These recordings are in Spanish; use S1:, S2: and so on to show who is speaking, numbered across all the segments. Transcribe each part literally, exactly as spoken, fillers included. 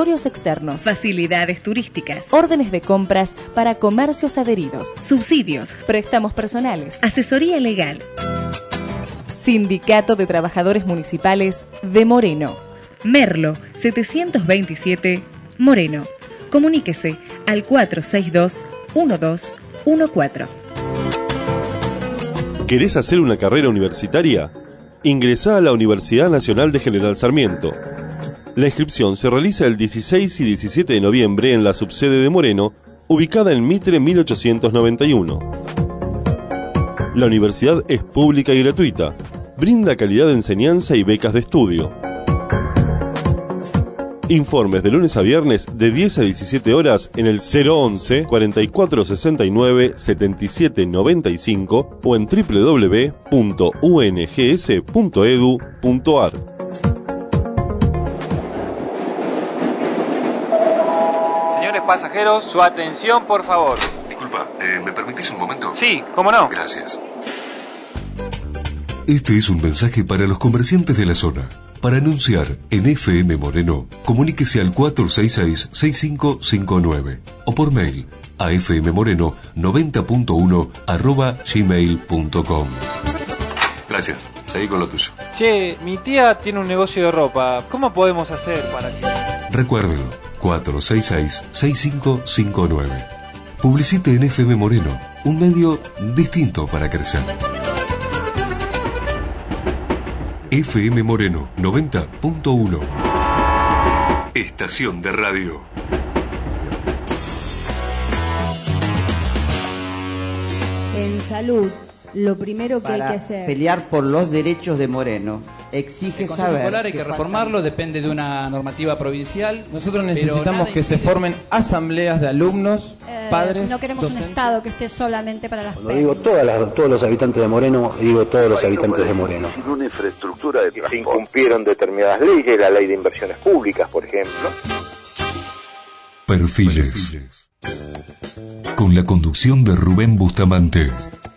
S1: laboratorios externos,
S2: facilidades turísticas,
S1: órdenes de compras para comercios adheridos,
S2: subsidios,
S1: préstamos personales,
S2: asesoría legal.
S1: Sindicato de Trabajadores Municipales de Moreno.
S2: Merlo setecientos veintisiete, Moreno. Comuníquese al cuatro seis dos, uno dos uno cuatro.
S3: ¿Querés hacer una carrera universitaria? Ingresá a la Universidad Nacional de General Sarmiento. La inscripción se realiza el dieciséis y diecisiete de noviembre en la subsede de Moreno, ubicada en Mitre mil ochocientos noventa y uno. La universidad es pública y gratuita. Brinda calidad de enseñanza y becas de estudio. Informes de lunes a viernes de diez a diecisiete horas en el cero once, cuarenta y cuatro sesenta y nueve, setenta y siete noventa y cinco o en doble u doble u doble u punto u n g s punto e d u punto a r.
S4: Señores pasajeros, su atención, por favor.
S5: Disculpa, eh, ¿me permitís un momento?
S4: Sí, ¿cómo no?
S5: Gracias. Este es un mensaje para los comerciantes de la zona. Para anunciar en F M Moreno, comuníquese al cuatro seis seis, seis cinco cinco nueve o por mail a fmmoreno noventa punto uno arroba gmail punto com. Gracias, seguí con lo tuyo.
S4: Che, mi tía tiene un negocio de ropa. ¿Cómo podemos hacer para que...?
S5: Recuérdelo, cuatro seis seis, seis cinco cinco nueve. Publicite en F M Moreno, un medio distinto para crecer. F M Moreno noventa punto uno. Estación de radio.
S6: En salud, lo primero que
S7: Para
S6: hay que hacer...
S7: pelear por los derechos de Moreno, exige
S8: El Consejo
S7: saber...
S8: Escolar hay que reformarlo, depende de una normativa provincial.
S9: Nosotros necesitamos que se formen asambleas de alumnos,
S10: eh,
S9: padres,
S10: no queremos
S9: docentes.
S10: un Estado que esté solamente para las
S11: Cuando digo todas las, todos los habitantes de Moreno, digo todos los habitantes de Moreno.
S12: Sin una infraestructura de transporte. Se incumplieron determinadas leyes, la ley de inversiones públicas, por ejemplo.
S5: Perfiles. Con la conducción de Rubén Bustamante.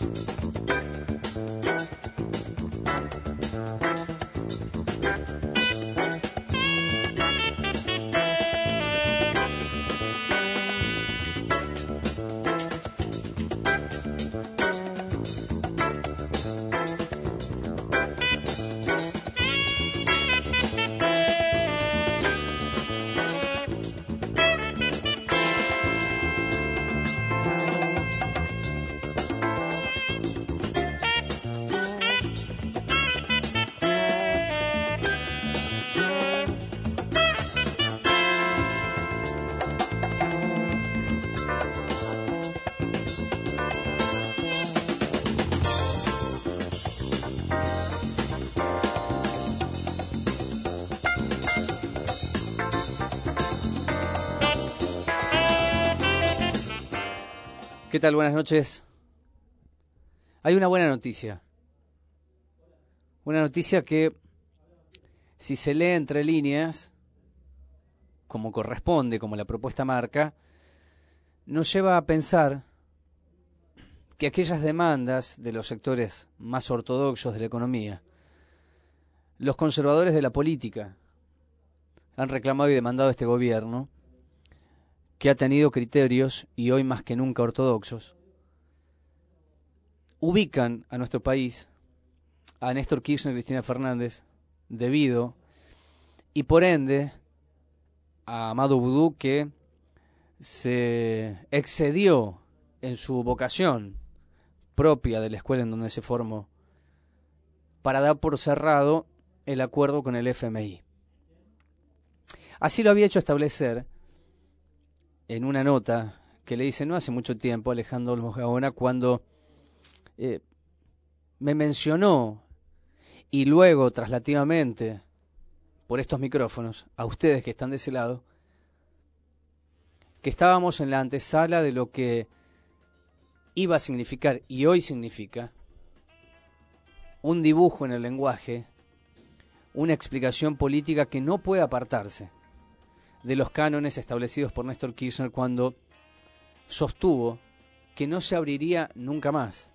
S13: ¿Qué tal? Buenas noches. Hay una buena noticia. Una noticia que, si se lee entre líneas, como corresponde, como la propuesta marca, nos lleva a pensar que aquellas demandas de los sectores más ortodoxos de la economía, los conservadores de la política, han reclamado y demandado a este gobierno, que ha tenido criterios, y hoy más que nunca ortodoxos, ubican a nuestro país, a Néstor Kirchner y Cristina Fernández, debido, y por ende, a Amado Boudou, que se excedió en su vocación propia de la escuela en donde se formó, para dar por cerrado el acuerdo con el F M I. Así lo había hecho establecer en una nota que le hice no hace mucho tiempo Alejandro Olmos Gaona, cuando eh, me mencionó, y luego traslativamente por estos micrófonos a ustedes que están de ese lado, que estábamos en la antesala de lo que iba a significar y hoy significa un dibujo en el lenguaje, una explicación política que no puede apartarse de los cánones establecidos por Néstor Kirchner cuando sostuvo que no se abriría nunca más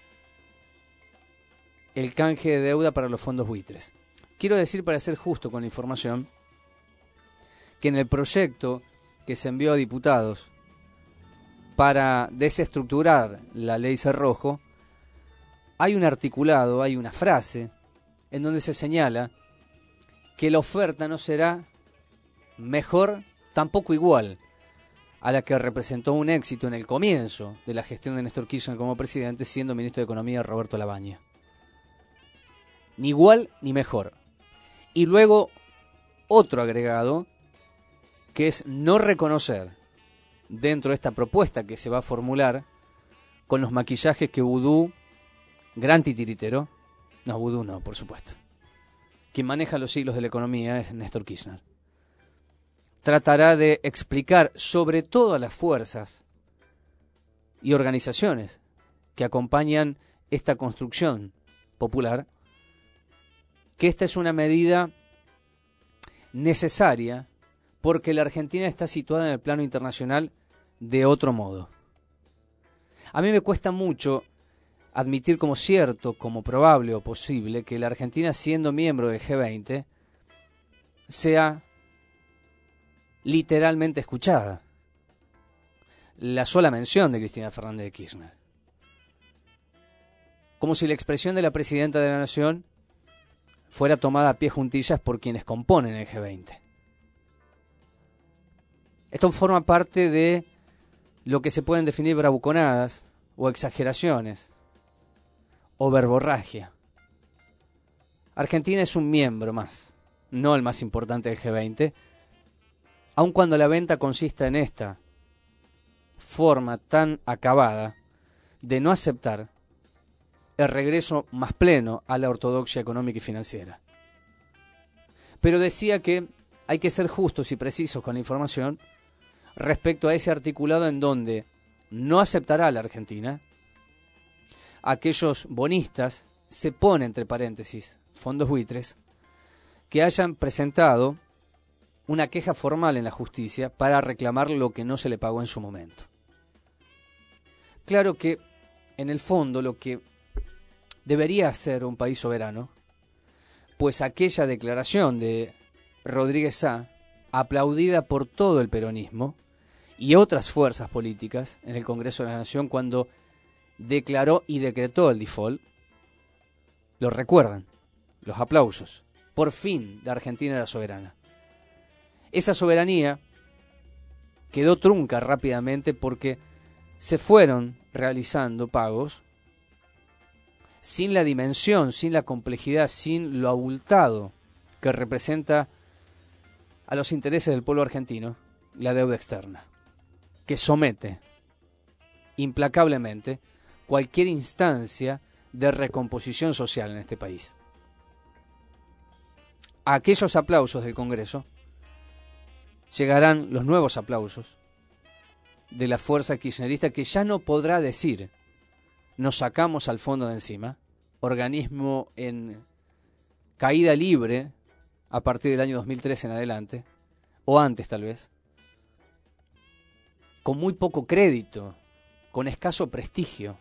S13: el canje de deuda para los fondos buitres. Quiero decir, para ser justo con la información, que en el proyecto que se envió a diputados para desestructurar la ley Cerrojo, hay un articulado, hay una frase en donde se señala que la oferta no será mejor, tampoco igual a la que representó un éxito en el comienzo de la gestión de Néstor Kirchner como presidente, siendo ministro de Economía Roberto Labaña. Ni igual ni mejor. Y luego otro agregado, que es no reconocer dentro de esta propuesta que se va a formular con los maquillajes que Vudú, gran titiritero, no, Vudú no, por supuesto, quien maneja los hilos de la economía es Néstor Kirchner, tratará de explicar sobre todas las fuerzas y organizaciones que acompañan esta construcción popular que esta es una medida necesaria porque la Argentina está situada en el plano internacional de otro modo. A mí me cuesta mucho admitir como cierto, como probable o posible que la Argentina, siendo miembro del G veinte, sea literalmente escuchada. La sola mención de Cristina Fernández de Kirchner. Como si la expresión de la presidenta de la Nación fuera tomada a pie juntillas por quienes componen el G veinte. Esto forma parte de lo que se pueden definir bravuconadas o exageraciones o verborragia. Argentina es un miembro más, no el más importante del G veinte, aun cuando la venta consista en esta forma tan acabada de no aceptar el regreso más pleno a la ortodoxia económica y financiera. Pero decía que hay que ser justos y precisos con la información respecto a ese articulado en donde no aceptará la Argentina aquellos bonistas, se pone entre paréntesis, fondos buitres, que hayan presentado una queja formal en la justicia para reclamar lo que no se le pagó en su momento. Claro que, en el fondo, lo que debería hacer un país soberano, pues aquella declaración de Rodríguez Sá, aplaudida por todo el peronismo y otras fuerzas políticas en el Congreso de la Nación cuando declaró y decretó el default, lo recuerdan, los aplausos. Por fin la Argentina era soberana. Esa soberanía quedó trunca rápidamente porque se fueron realizando pagos sin la dimensión, sin la complejidad, sin lo abultado que representa a los intereses del pueblo argentino la deuda externa, que somete implacablemente cualquier instancia de recomposición social en este país. A aquellos aplausos del Congreso llegarán los nuevos aplausos de la fuerza kirchnerista, que ya no podrá decir nos sacamos al fondo de encima, organismo en caída libre a partir del año dos mil tres en adelante, o antes tal vez, con muy poco crédito, con escaso prestigio.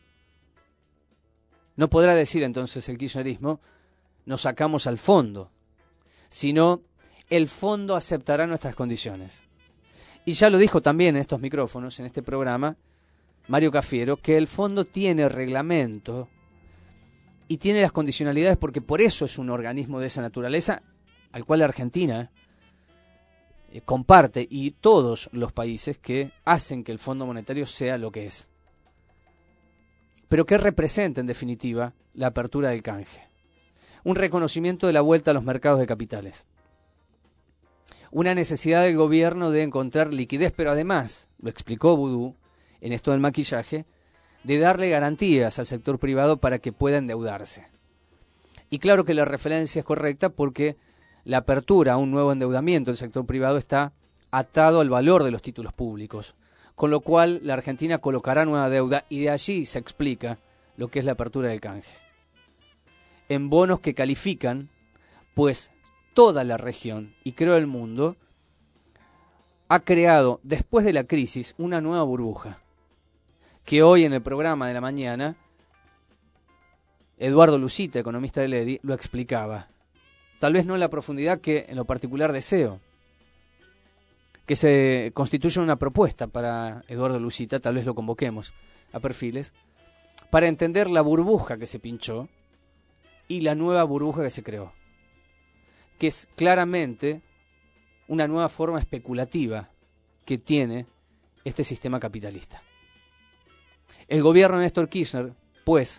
S13: No podrá decir entonces el kirchnerismo nos sacamos al fondo, sino el fondo aceptará nuestras condiciones. Y ya lo dijo también en estos micrófonos, en este programa, Mario Cafiero, que el fondo tiene reglamento y tiene las condicionalidades porque por eso es un organismo de esa naturaleza al cual la Argentina eh, comparte y todos los países que hacen que el Fondo Monetario sea lo que es. Pero ¿qué representa en definitiva la apertura del canje? Un reconocimiento de la vuelta a los mercados de capitales. Una necesidad del gobierno de encontrar liquidez, pero además, lo explicó Vudú en esto del maquillaje, de darle garantías al sector privado para que pueda endeudarse. Y claro que la referencia es correcta porque la apertura a un nuevo endeudamiento del sector privado está atado al valor de los títulos públicos, con lo cual la Argentina colocará nueva deuda y de allí se explica lo que es la apertura del canje. En bonos que califican, pues toda la región, y creo el mundo, ha creado, después de la crisis, una nueva burbuja, que hoy en el programa de la mañana, Eduardo Lucita, economista del E D I, lo explicaba. Tal vez no en la profundidad que en lo particular deseo, que se constituya una propuesta para Eduardo Lucita, tal vez lo convoquemos a Perfiles, para entender la burbuja que se pinchó y la nueva burbuja que se creó, que es claramente una nueva forma especulativa que tiene este sistema capitalista. El gobierno de Néstor Kirchner, pues,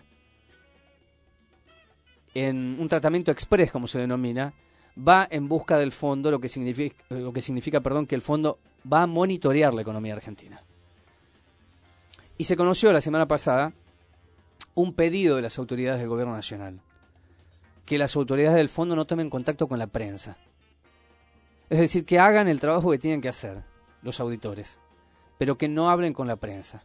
S13: en un tratamiento express, como se denomina, va en busca del fondo, lo que significa, lo que significa perdón, que el fondo va a monitorear la economía argentina. Y se conoció la semana pasada un pedido de las autoridades del gobierno nacional, que las autoridades del fondo no tomen contacto con la prensa. Es decir, que hagan el trabajo que tienen que hacer los auditores, pero que no hablen con la prensa,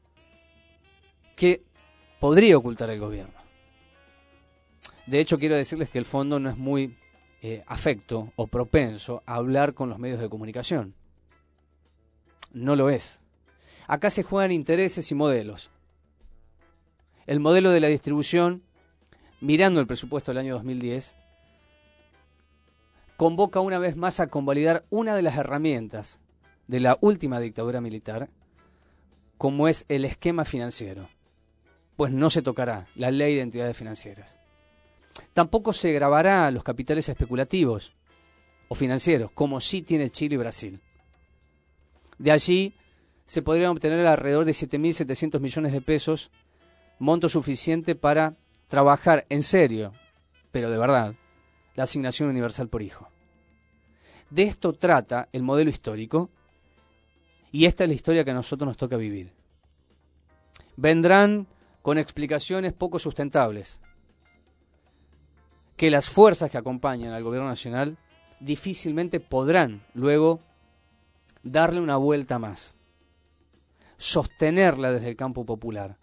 S13: que podría ocultar el gobierno. De hecho, quiero decirles que el fondo no es muy eh, afecto o propenso a hablar con los medios de comunicación. No lo es. Acá se juegan intereses y modelos. El modelo de la distribución, mirando el presupuesto del año dos mil diez, convoca una vez más a convalidar una de las herramientas de la última dictadura militar, como es el esquema financiero. Pues no se tocará la ley de entidades financieras. Tampoco se grabará los capitales especulativos o financieros, como sí tiene Chile y Brasil. De allí se podrían obtener alrededor de siete mil setecientos millones de pesos, monto suficiente para trabajar en serio, pero de verdad, la asignación universal por hijo. De esto trata el modelo histórico, y esta es la historia que a nosotros nos toca vivir. Vendrán con explicaciones poco sustentables, que las fuerzas que acompañan al gobierno nacional difícilmente podrán luego darle una vuelta más, sostenerla desde el campo popular.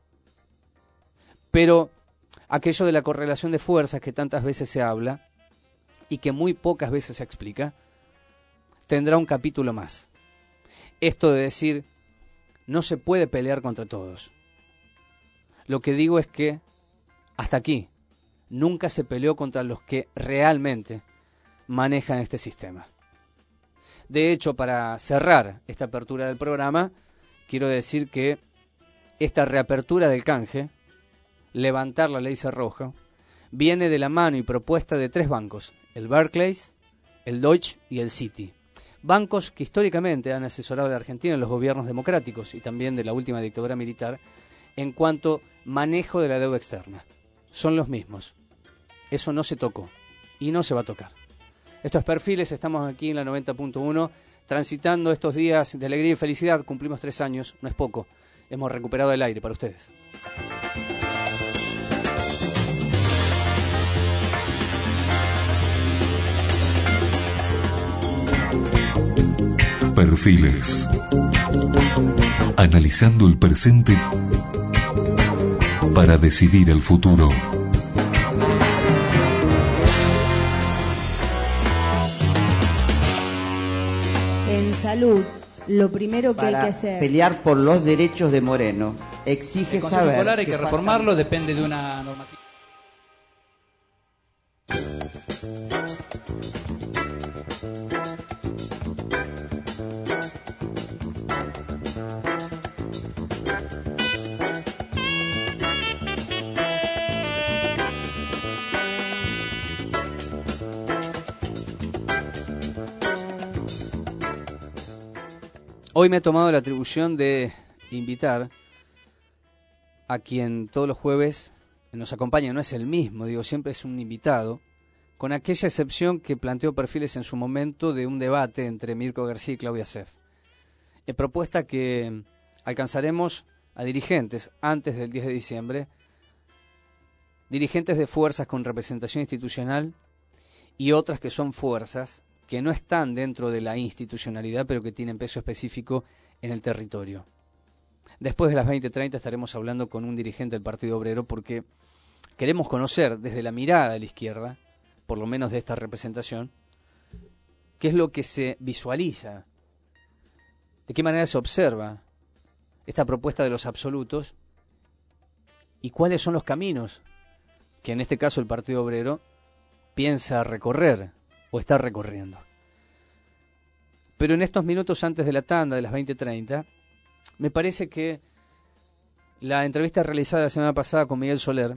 S13: Pero aquello de la correlación de fuerzas que tantas veces se habla y que muy pocas veces se explica, tendrá un capítulo más. Esto de decir, no se puede pelear contra todos. Lo que digo es que, hasta aquí, nunca se peleó contra los que realmente manejan este sistema. De hecho, para cerrar esta apertura del programa, quiero decir que esta reapertura del canje, levantar la ley Cerrojo, viene de la mano y propuesta de tres bancos, el Barclays, el Deutsche y el Citi. Bancos que históricamente han asesorado a la Argentina en los gobiernos democráticos y también de la última dictadura militar en cuanto manejo de la deuda externa. Son los mismos. Eso no se tocó y no se va a tocar. Estos Perfiles, estamos aquí en la noventa punto uno, transitando estos días de alegría y felicidad. Cumplimos tres años, no es poco. Hemos recuperado el aire para ustedes.
S5: Perfiles. Analizando el presente para decidir el futuro.
S6: En salud, lo primero que
S7: Para
S6: hay que hacer...
S7: pelear por los derechos de Moreno, exige
S8: El Consejo
S7: saber...
S8: Escolar hay que
S7: que
S8: reformarlo, depende de una normativa.
S13: Hoy me he tomado la atribución de invitar a quien todos los jueves nos acompaña, no es el mismo, digo, siempre es un invitado, con aquella excepción que planteó Perfiles en su momento de un debate entre Mirko García y Claudia Seff. Eh, propuesta que alcanzaremos a dirigentes antes del diez de diciembre, dirigentes de fuerzas con representación institucional y otras que son fuerzas que no están dentro de la institucionalidad, pero que tienen peso específico en el territorio. Después de las veinte treinta estaremos hablando con un dirigente del Partido Obrero porque queremos conocer desde la mirada de la izquierda, por lo menos de esta representación, qué es lo que se visualiza, de qué manera se observa esta propuesta de los absolutos y cuáles son los caminos que en este caso el Partido Obrero piensa recorrer o está recorriendo. Pero en estos minutos antes de la tanda, de las veinte treinta, me parece que la entrevista realizada la semana pasada con Miguel Soler,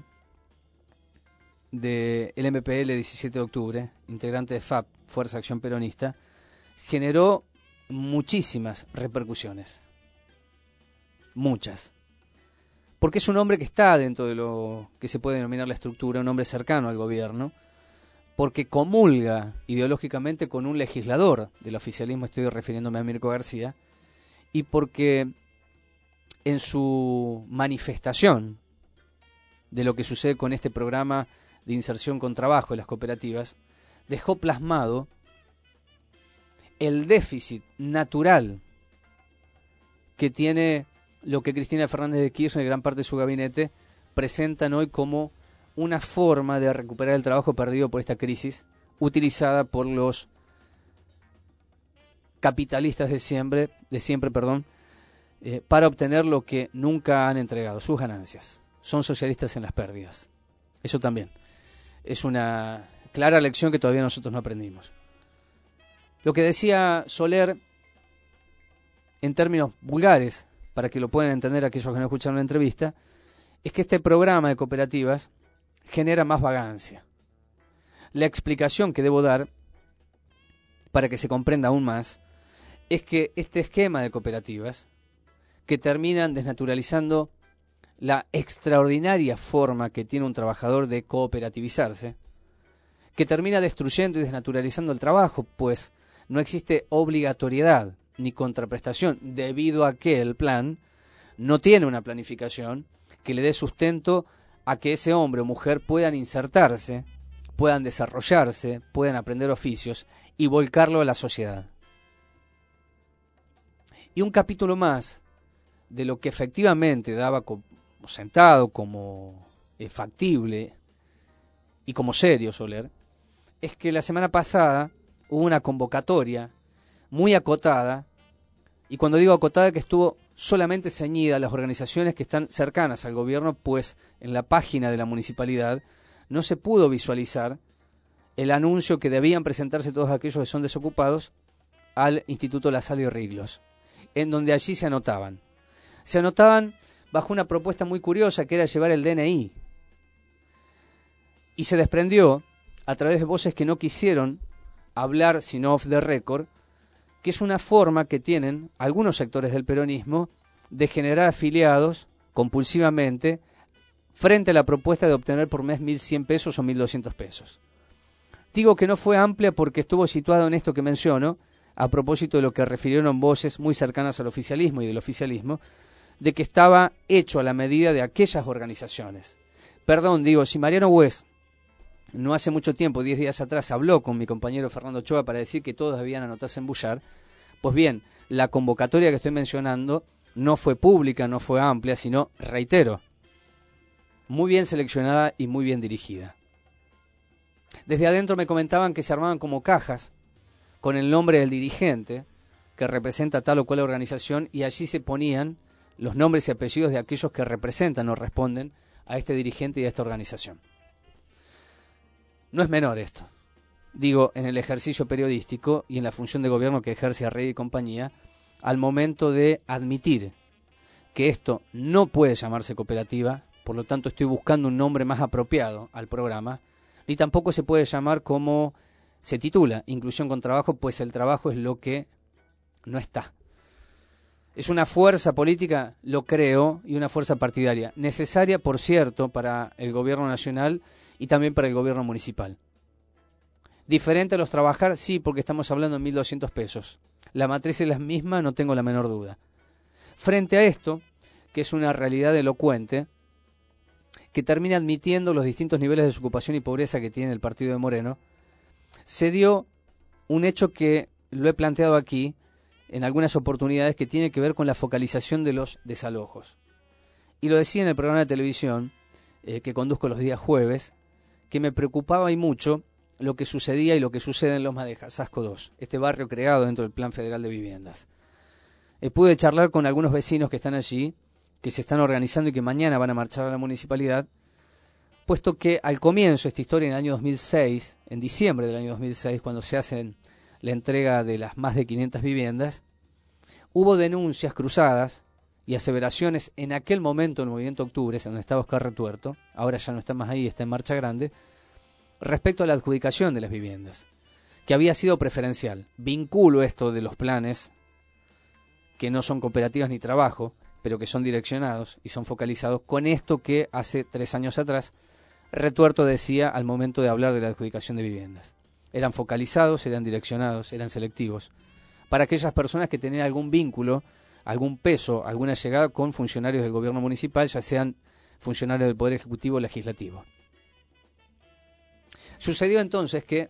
S13: del M P L diecisiete de octubre, integrante de F A P, Fuerza Acción Peronista, generó muchísimas repercusiones. Muchas. Porque es un hombre que está dentro de lo que se puede denominar la estructura, un hombre cercano al gobierno, porque comulga ideológicamente con un legislador del oficialismo, estoy refiriéndome a Mirko García, y porque en su manifestación de lo que sucede con este programa de inserción con trabajo en las cooperativas, dejó plasmado el déficit natural que tiene lo que Cristina Fernández de Kirchner y gran parte de su gabinete presentan hoy como una forma de recuperar el trabajo perdido por esta crisis, utilizada por los capitalistas de siempre, de siempre perdón, eh, para obtener lo que nunca han entregado, sus ganancias. Son socialistas en las pérdidas. Eso también es una clara lección que todavía nosotros no aprendimos. Lo que decía Soler, en términos vulgares, para que lo puedan entender aquellos que no escucharon la entrevista, es que este programa de cooperativas genera más vagancia. La explicación que debo dar, para que se comprenda aún más, es que este esquema de cooperativas, que terminan desnaturalizando la extraordinaria forma que tiene un trabajador de cooperativizarse, que termina destruyendo y desnaturalizando el trabajo, pues no existe obligatoriedad ni contraprestación, debido a que el plan no tiene una planificación que le dé sustento a que ese hombre o mujer puedan insertarse, puedan desarrollarse, puedan aprender oficios y volcarlo a la sociedad. Y un capítulo más de lo que efectivamente daba como sentado, como eh, factible y como serio Soler, es que la semana pasada hubo una convocatoria muy acotada, y cuando digo acotada que estuvo solamente ceñida a las organizaciones que están cercanas al gobierno, pues en la página de la municipalidad no se pudo visualizar el anuncio que debían presentarse todos aquellos que son desocupados al Instituto La Salle y Riglos, en donde allí se anotaban. Se anotaban bajo una propuesta muy curiosa que era llevar el D N I. Y se desprendió, a través de voces que no quisieron hablar sino off the record, que es una forma que tienen algunos sectores del peronismo de generar afiliados compulsivamente frente a la propuesta de obtener por mes mil cien pesos o mil doscientos pesos. Digo que no fue amplia porque estuvo situado en esto que menciono, a propósito de lo que refirieron voces muy cercanas al oficialismo y del oficialismo, de que estaba hecho a la medida de aquellas organizaciones. Perdón, digo, si Mariano Hues no hace mucho tiempo, diez días atrás, habló con mi compañero Fernando Ochoa para decir que todos debían anotarse en Bullar, pues bien, la convocatoria que estoy mencionando no fue pública, no fue amplia, sino, reitero, muy bien seleccionada y muy bien dirigida. Desde adentro me comentaban que se armaban como cajas con el nombre del dirigente que representa tal o cual organización, y allí se ponían los nombres y apellidos de aquellos que representan o responden a este dirigente y a esta organización. No es menor esto. Digo, en el ejercicio periodístico y en la función de gobierno que ejerce Arregui y compañía, al momento de admitir que esto no puede llamarse cooperativa, por lo tanto estoy buscando un nombre más apropiado al programa, ni tampoco se puede llamar como se titula, Inclusión con Trabajo, pues el trabajo es lo que no está. Es una fuerza política, lo creo, y una fuerza partidaria, necesaria, por cierto, para el gobierno nacional y también para el gobierno municipal. Diferente a los trabajar, sí, porque estamos hablando de mil doscientos pesos. La matriz es la misma, no tengo la menor duda. Frente a esto, que es una realidad elocuente, que termina admitiendo los distintos niveles de desocupación y pobreza que tiene el partido de Moreno, se dio un hecho que lo he planteado aquí en algunas oportunidades, que tiene que ver con la focalización de los desalojos. Y lo decía en el programa de televisión eh, que conduzco los días jueves, que me preocupaba y mucho lo que sucedía y lo que sucede en Loma de Sasco dos, este barrio creado dentro del Plan Federal de Viviendas. Eh, pude charlar con algunos vecinos que están allí, que se están organizando y que mañana van a marchar a la municipalidad, puesto que al comienzo de esta historia, en el año dos mil seis, en diciembre del año dos mil seis, cuando se hacen la entrega de las más de quinientas viviendas, hubo denuncias cruzadas y aseveraciones en aquel momento en el Movimiento Octubre, en donde estaba Oscar Retuerto, ahora ya no está más ahí, está en Marcha Grande, respecto a la adjudicación de las viviendas, que había sido preferencial. Vinculo esto de los planes, que no son cooperativas ni trabajo, pero que son direccionados y son focalizados, con esto que hace tres años atrás Retuerto decía al momento de hablar de la adjudicación de viviendas. Eran focalizados, eran direccionados, eran selectivos, para aquellas personas que tenían algún vínculo, algún peso, alguna llegada con funcionarios del gobierno municipal, ya sean funcionarios del Poder Ejecutivo o Legislativo. Sucedió entonces que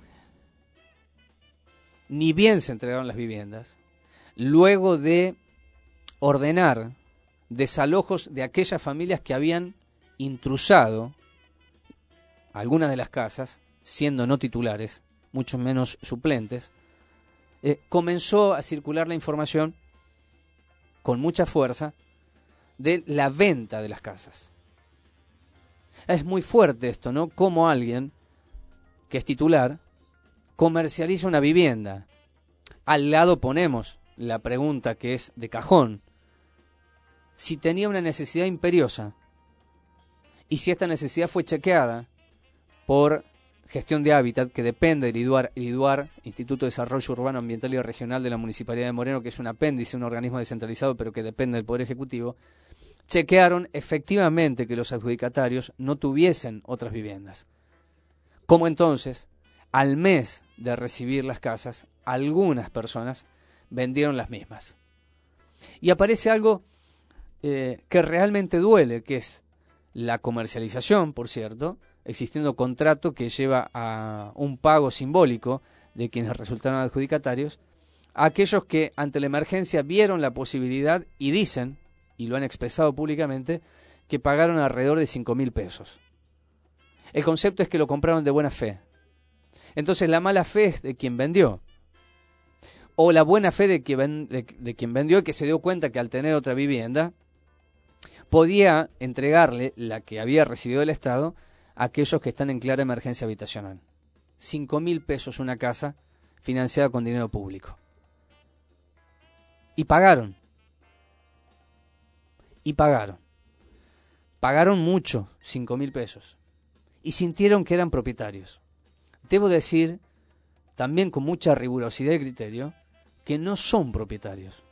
S13: ni bien se entregaron las viviendas, luego de ordenar desalojos de aquellas familias que habían intrusado algunas de las casas, siendo no titulares, mucho menos suplentes, eh, comenzó a circular la información con mucha fuerza de la venta de las casas. Es muy fuerte esto, ¿no? Cómo alguien que es titular comercializa una vivienda. Al lado ponemos la pregunta que es de cajón: si tenía una necesidad imperiosa y si esta necesidad fue chequeada por Gestión de Hábitat, que depende del IDUAR, IDUAR, Instituto de Desarrollo Urbano, Ambiental y Regional de la Municipalidad de Moreno, que es un apéndice, un organismo descentralizado, pero que depende del Poder Ejecutivo, chequearon efectivamente que los adjudicatarios no tuviesen otras viviendas. Como entonces, al mes de recibir las casas, algunas personas vendieron las mismas. Y aparece algo eh, que realmente duele, que es la comercialización, por cierto, existiendo contrato que lleva a un pago simbólico de quienes resultaron adjudicatarios, a aquellos que ante la emergencia vieron la posibilidad y dicen, y lo han expresado públicamente, que pagaron alrededor de cinco mil pesos. El concepto es que lo compraron de buena fe. Entonces la mala fe es de quien vendió, o la buena fe de, que ven, de, de quien vendió y que se dio cuenta que al tener otra vivienda podía entregarle la que había recibido del Estado a aquellos que están en clara emergencia habitacional. Cinco mil pesos una casa financiada con dinero público. Y pagaron. Y pagaron. Pagaron mucho, cinco mil pesos. Y sintieron que eran propietarios. Debo decir, también con mucha rigurosidad y criterio, que no son propietarios.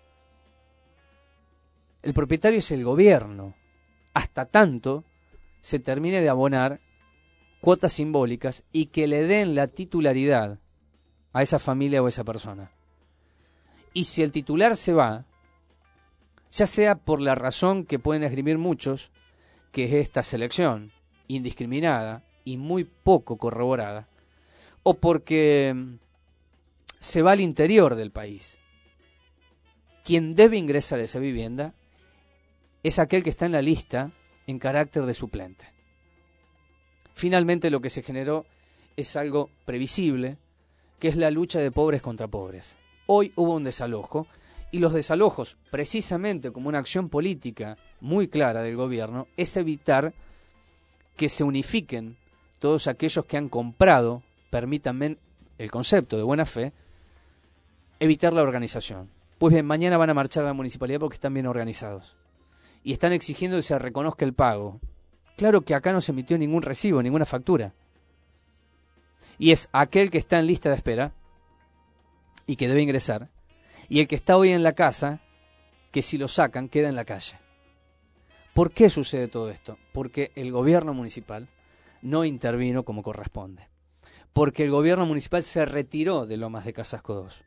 S13: El propietario es el gobierno, hasta tanto se termine de abonar cuotas simbólicas y que le den la titularidad a esa familia o a esa persona. Y si el titular se va, ya sea por la razón que pueden esgrimir muchos, que es esta selección indiscriminada y muy poco corroborada, o porque se va al interior del país, quien debe ingresar a esa vivienda es aquel que está en la lista en carácter de suplente. Finalmente lo que se generó es algo previsible, que es la lucha de pobres contra pobres. Hoy hubo un desalojo, y los desalojos, precisamente como una acción política muy clara del gobierno, es evitar que se unifiquen todos aquellos que han comprado, permítanme el concepto de buena fe, evitar la organización. Pues bien, mañana van a marchar a la municipalidad porque están bien organizados. Y están exigiendo que se reconozca el pago. Claro que acá no se emitió ningún recibo, ninguna factura. Y es aquel que está en lista de espera y que debe ingresar, y el que está hoy en la casa, que si lo sacan queda en la calle. ¿Por qué sucede todo esto? Porque el gobierno municipal no intervino como corresponde. Porque el gobierno municipal se retiró de Lomas de Casasco dos.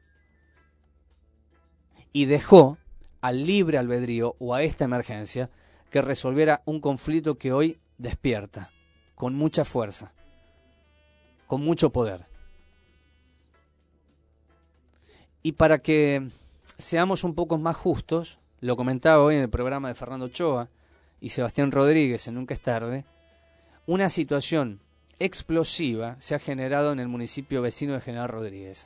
S13: Y dejó al libre albedrío o a esta emergencia que resolviera un conflicto que hoy despierta con mucha fuerza, con mucho poder. Y para que seamos un poco más justos, lo comentaba hoy en el programa de Fernando Ochoa y Sebastián Rodríguez en Nunca es Tarde, una situación explosiva se ha generado en el municipio vecino de General Rodríguez,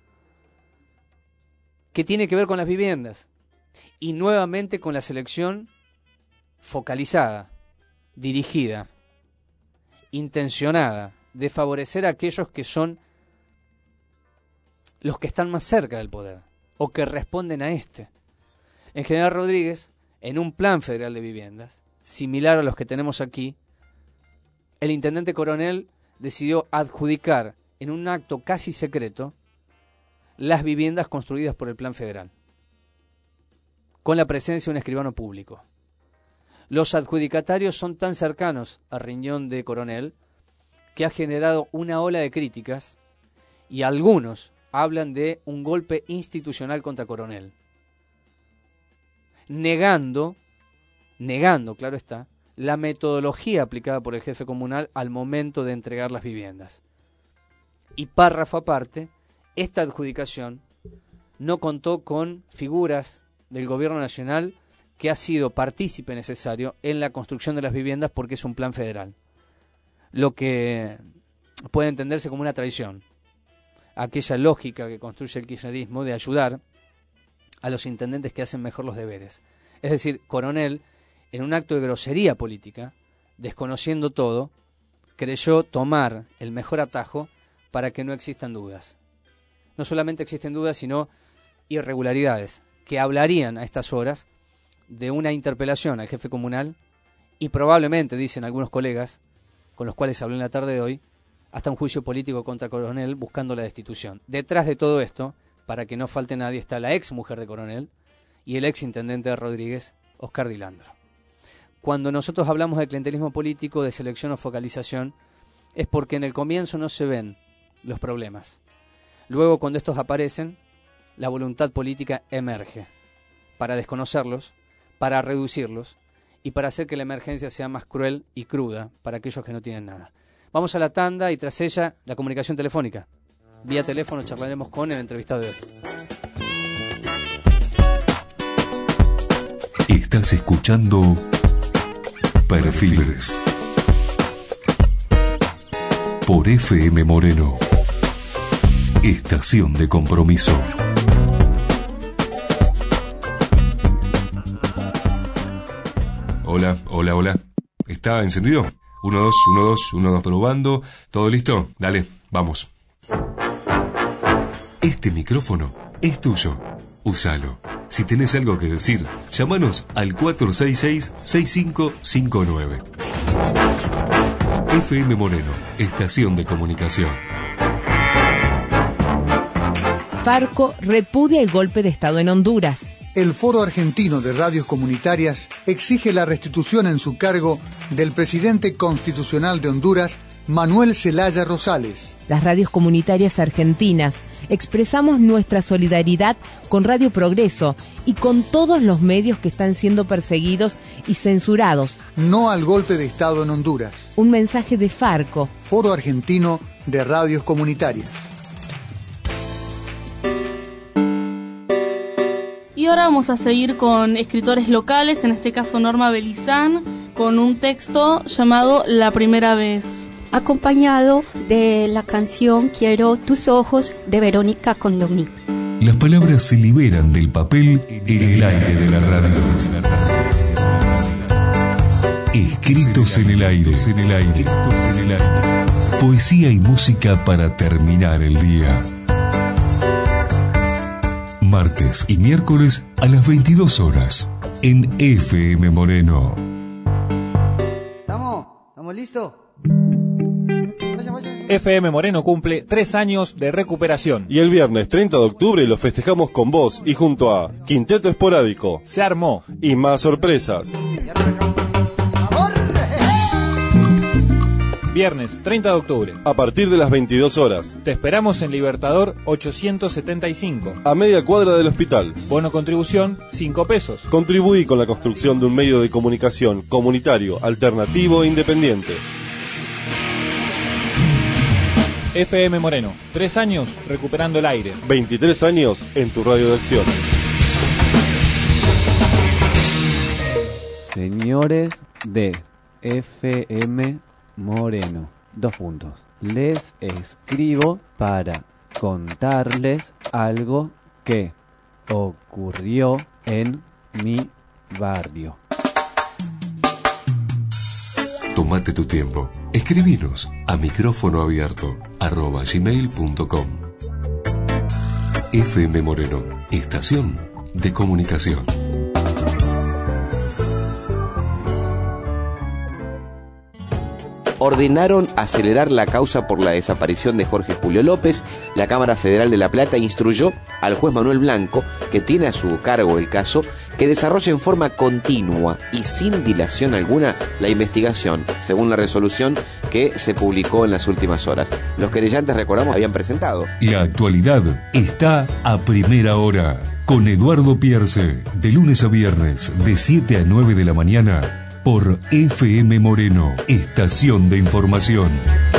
S13: que tiene que ver con las viviendas y nuevamente con la selección focalizada, dirigida, intencionada, de favorecer a aquellos que son los que están más cerca del poder o que responden a este. En General Rodríguez, en un plan federal de viviendas, similar a los que tenemos aquí, el intendente coronel decidió adjudicar en un acto casi secreto las viviendas construidas por el plan federal, con la presencia de un escribano público. Los adjudicatarios son tan cercanos a riñón de coronel que ha generado una ola de críticas y algunos hablan de un golpe institucional contra coronel, negando, negando, claro está, la metodología aplicada por el jefe comunal al momento de entregar las viviendas. Y párrafo aparte, esta adjudicación no contó con figuras del gobierno nacional que ha sido partícipe necesario en la construcción de las viviendas porque es un plan federal, lo que puede entenderse como una traición, aquella lógica que construye el kirchnerismo de ayudar a los intendentes que hacen mejor los deberes. Es decir, coronel, en un acto de grosería política, desconociendo todo, creyó tomar el mejor atajo para que no existan dudas. No solamente existen dudas, sino irregularidades que hablarían a estas horas de una interpelación al jefe comunal y probablemente, dicen algunos colegas con los cuales hablé en la tarde de hoy, hasta un juicio político contra coronel buscando la destitución. Detrás de todo esto, para que no falte nadie, está la ex mujer de coronel y el ex intendente de Rodríguez, Oscar Dilandro. Cuando nosotros hablamos de clientelismo político, de selección o focalización, es porque en el comienzo no se ven los problemas. Luego, cuando estos aparecen, la voluntad política emerge para desconocerlos, para reducirlos y para hacer que la emergencia sea más cruel y cruda para aquellos que no tienen nada. Vamos a la tanda y tras ella la comunicación telefónica. Vía teléfono charlaremos con el entrevistado de hoy.
S5: Estás escuchando Perfiles por F M Moreno, estación de compromiso. Hola, hola, hola. ¿Está encendido? Uno, dos, uno, dos, uno, dos, probando. ¿Todo listo? Dale, vamos. Este micrófono es tuyo. Úsalo. Si tenés algo que decir, llámanos al cuatro seis seis, seis cinco cinco nueve. F M Moreno, estación de comunicación.
S2: Farco repudia el golpe de Estado en Honduras.
S14: El Foro Argentino de Radios Comunitarias exige la restitución en su cargo del presidente constitucional de Honduras, Manuel Zelaya Rosales.
S2: Las radios comunitarias argentinas expresamos nuestra solidaridad con Radio Progreso y con todos los medios que están siendo perseguidos y censurados.
S14: No al golpe de Estado en Honduras.
S2: Un mensaje de Farco,
S14: Foro Argentino de Radios Comunitarias.
S15: Y ahora vamos a seguir con escritores locales, en este caso Norma Belizán, con un texto llamado La Primera Vez,
S10: acompañado de la canción Quiero tus ojos de Verónica Condomí.
S5: Las palabras se liberan del papel en el aire de la radio. Escritos en el aire, en el aire, en el aire. Poesía y música para terminar el día. Martes y miércoles a las veintidós horas en F M Moreno.
S7: ¿Estamos? ¿Estamos listos?
S16: F M Moreno cumple tres años de recuperación.
S3: Y el viernes treinta de octubre lo festejamos con vos y junto a Quinteto Esporádico.
S16: Se armó.
S3: Y más sorpresas.
S16: Viernes treinta de octubre.
S3: A partir de las veintidós horas.
S16: Te esperamos en Libertador ochocientos setenta y cinco.
S3: A media cuadra del hospital.
S16: Bono contribución, cinco pesos.
S3: Contribuí con la construcción de un medio de comunicación comunitario, alternativo e independiente.
S16: F M Moreno, tres años recuperando el aire.
S3: veintitrés años en tu radio de acción.
S17: Señores de F M Moreno, dos puntos. Les escribo para contarles algo que ocurrió en mi barrio.
S5: Tómate tu tiempo. Escribinos a micrófono abierto arroba gmail punto com. F M Moreno, estación de comunicación.
S18: Ordenaron acelerar la causa por la desaparición de Jorge Julio López. La Cámara Federal de La Plata instruyó al juez Manuel Blanco, que tiene a su cargo el caso, que desarrolle en forma continua y sin dilación alguna la investigación, según la resolución que se publicó en las últimas horas. Los querellantes, recordamos, habían presentado.
S5: La actualidad está a primera hora, con Eduardo Pierce, de lunes a viernes, de siete a nueve de la mañana, por F M Moreno, estación de información.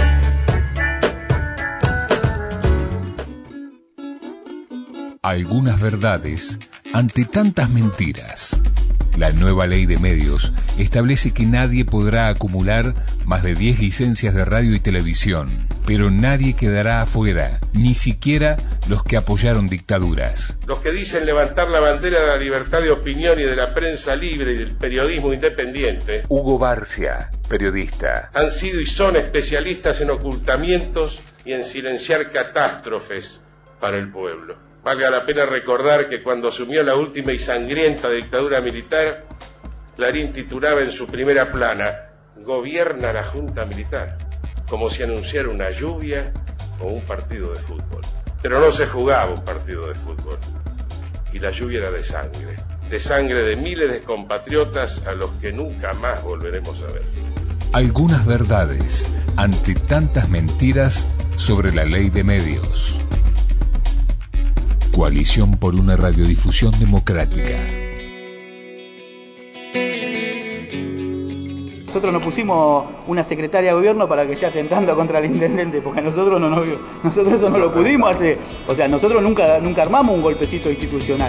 S19: Algunas verdades ante tantas mentiras. La nueva ley de medios establece que nadie podrá acumular más de diez licencias de radio y televisión, pero nadie quedará afuera, ni siquiera los que apoyaron dictaduras.
S20: Los que dicen levantar la bandera de la libertad de opinión y de la prensa libre y del periodismo independiente,
S19: Hugo Barcia, periodista,
S20: han sido y son especialistas en ocultamientos y en silenciar catástrofes para el pueblo. Valga la pena recordar que cuando asumió la última y sangrienta dictadura militar, Clarín titulaba en su primera plana: "Gobierna la Junta Militar", como si anunciara una lluvia o un partido de fútbol. Pero no se jugaba un partido de fútbol, y la lluvia era de sangre, de sangre de miles de compatriotas a los que nunca más volveremos a ver.
S19: Algunas verdades ante tantas mentiras sobre la ley de medios. Coalición por una radiodifusión democrática.
S8: Nosotros nos pusimos una secretaria de gobierno para que esté atentando contra el intendente, porque nosotros no, no nosotros eso no lo pudimos hacer. O sea, nosotros nunca, nunca armamos un golpecito institucional.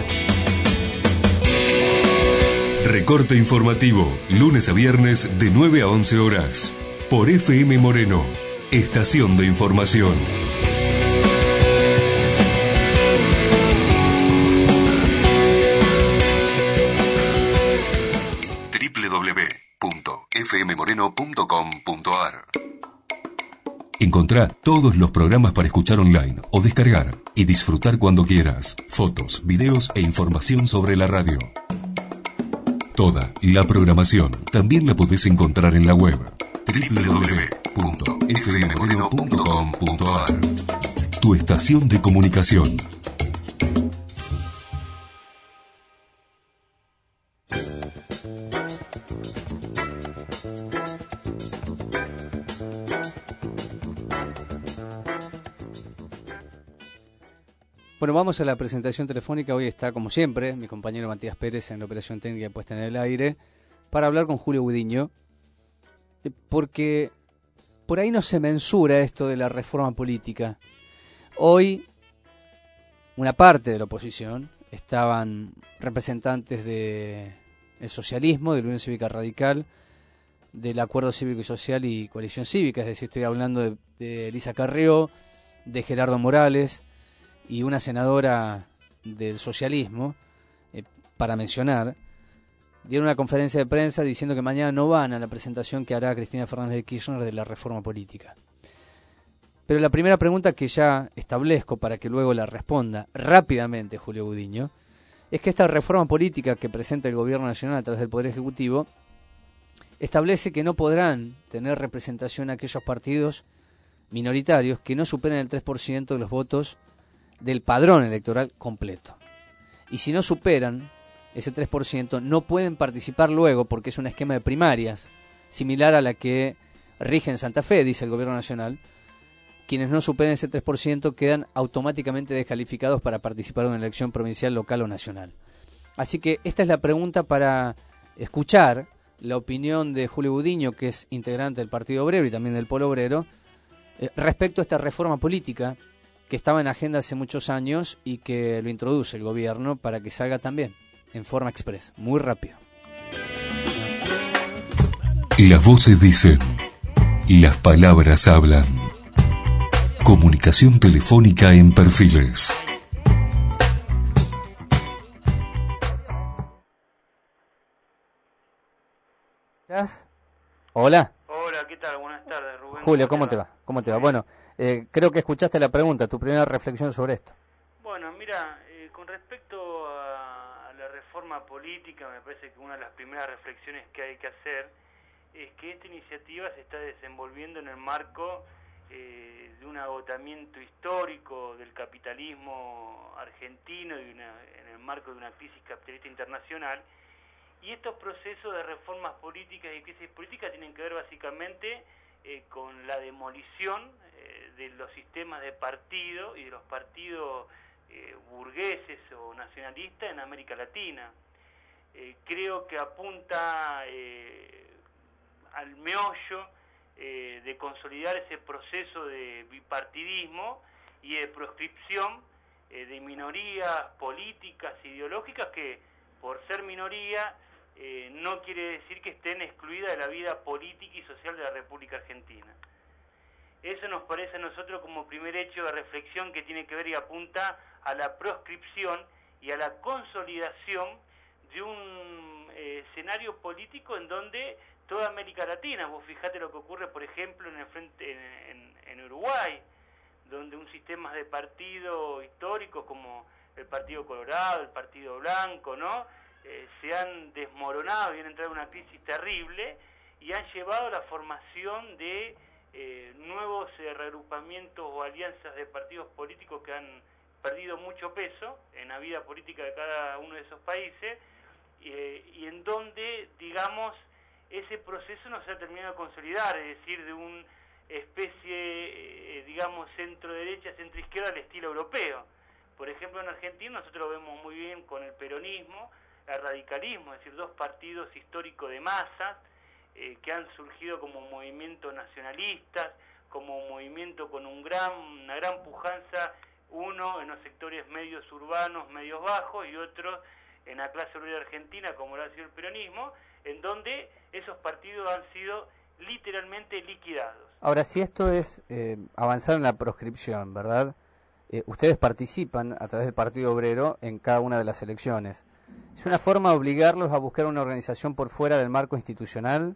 S5: Recorte informativo, lunes a viernes de nueve a once horas, por F M Moreno, estación de información. doble u doble u doble u punto f m moreno punto com punto a r. Encontrá todos los programas para escuchar online o descargar y disfrutar cuando quieras. Fotos, videos e información sobre la radio. Toda la programación también la podés encontrar en la web doble u doble u doble u punto f m moreno punto com punto a r. Tu estación de comunicación.
S13: Bueno, vamos a la presentación telefónica. Hoy está, como siempre, mi compañero Matías Pérez en la operación técnica puesta en el aire, para hablar con Julio Gudiño, porque por ahí no se mensura esto de la reforma política. Hoy, una parte de la oposición, estaban representantes del socialismo, de la Unión Cívica Radical, del Acuerdo Cívico y Social y Coalición Cívica, es decir, estoy hablando de, de Elisa Carrió, de Gerardo Morales y una senadora del socialismo, eh, para mencionar, dieron una conferencia de prensa diciendo que mañana no van a la presentación que hará Cristina Fernández de Kirchner de la reforma política. Pero la primera pregunta que ya establezco para que luego la responda rápidamente Julio Gudiño, es que esta reforma política que presenta el Gobierno Nacional a través del Poder Ejecutivo establece que no podrán tener representación aquellos partidos minoritarios que no superen el tres por ciento de los votos del padrón electoral completo. Y si no superan ese tres por ciento, no pueden participar luego, porque es un esquema de primarias, similar a la que rige en Santa Fe, dice el Gobierno Nacional. Quienes no superen ese tres por ciento quedan automáticamente descalificados para participar en una elección provincial, local o nacional. Así que esta es la pregunta para escuchar la opinión de Julio Gudiño, que es integrante del Partido Obrero y también del Polo Obrero, eh, respecto a esta reforma política que estaba en agenda hace muchos años y que lo introduce el gobierno para que salga también en forma express, muy rápido.
S5: Las voces dicen, las palabras hablan. Comunicación telefónica en Perfiles.
S13: Hola.
S21: Hola, ¿qué tal? Buenas tardes, Rubén.
S13: Julio, ¿cómo te va? ¿Cómo te va? Bueno, eh, creo que escuchaste la pregunta, tu primera reflexión sobre esto.
S21: Bueno, mira, eh, con respecto a, a la reforma política, me parece que una de las primeras reflexiones que hay que hacer es que esta iniciativa se está desenvolviendo en el marco eh, de un agotamiento histórico del capitalismo argentino y una, en el marco de una crisis capitalista internacional. Y estos procesos de reformas políticas y crisis políticas tienen que ver básicamente eh, con la demolición eh, de los sistemas de partido y de los partidos eh, burgueses o nacionalistas en América Latina. Eh, creo que apunta eh, al meollo eh, de consolidar ese proceso de bipartidismo y de proscripción eh, de minorías políticas, ideológicas que, por ser minoría, Eh, no quiere decir que estén excluidas de la vida política y social de la República Argentina. Eso nos parece a nosotros como primer hecho de reflexión que tiene que ver y apunta a la proscripción y a la consolidación de un eh, escenario político en donde toda América Latina, vos fijate lo que ocurre, por ejemplo, en el frente en, en, en Uruguay, donde un sistema de partido histórico como el Partido Colorado, el Partido Blanco, ¿no?, Eh, se han desmoronado y han entrado en una crisis terrible y han llevado a la formación de eh, nuevos eh, reagrupamientos o alianzas de partidos políticos que han perdido mucho peso en la vida política de cada uno de esos países eh, y en donde, digamos, ese proceso no se ha terminado de consolidar, es decir, de una especie, eh, digamos, centro-derecha, centro-izquierda al estilo europeo. Por ejemplo, en Argentina nosotros lo vemos muy bien con el peronismo, el radicalismo, es decir, dos partidos históricos de masas eh, que han surgido como movimientos nacionalistas, como movimiento con un gran, una gran pujanza, uno en los sectores medios urbanos, medios bajos, y otro en la clase obrera argentina, como lo ha sido el peronismo, en donde esos partidos han sido literalmente liquidados.
S13: Ahora, si esto es eh, avanzar en la proscripción, ¿verdad? Eh, ustedes participan a través del Partido Obrero en cada una de las elecciones. ¿Es una forma de obligarlos a buscar una organización por fuera del marco institucional?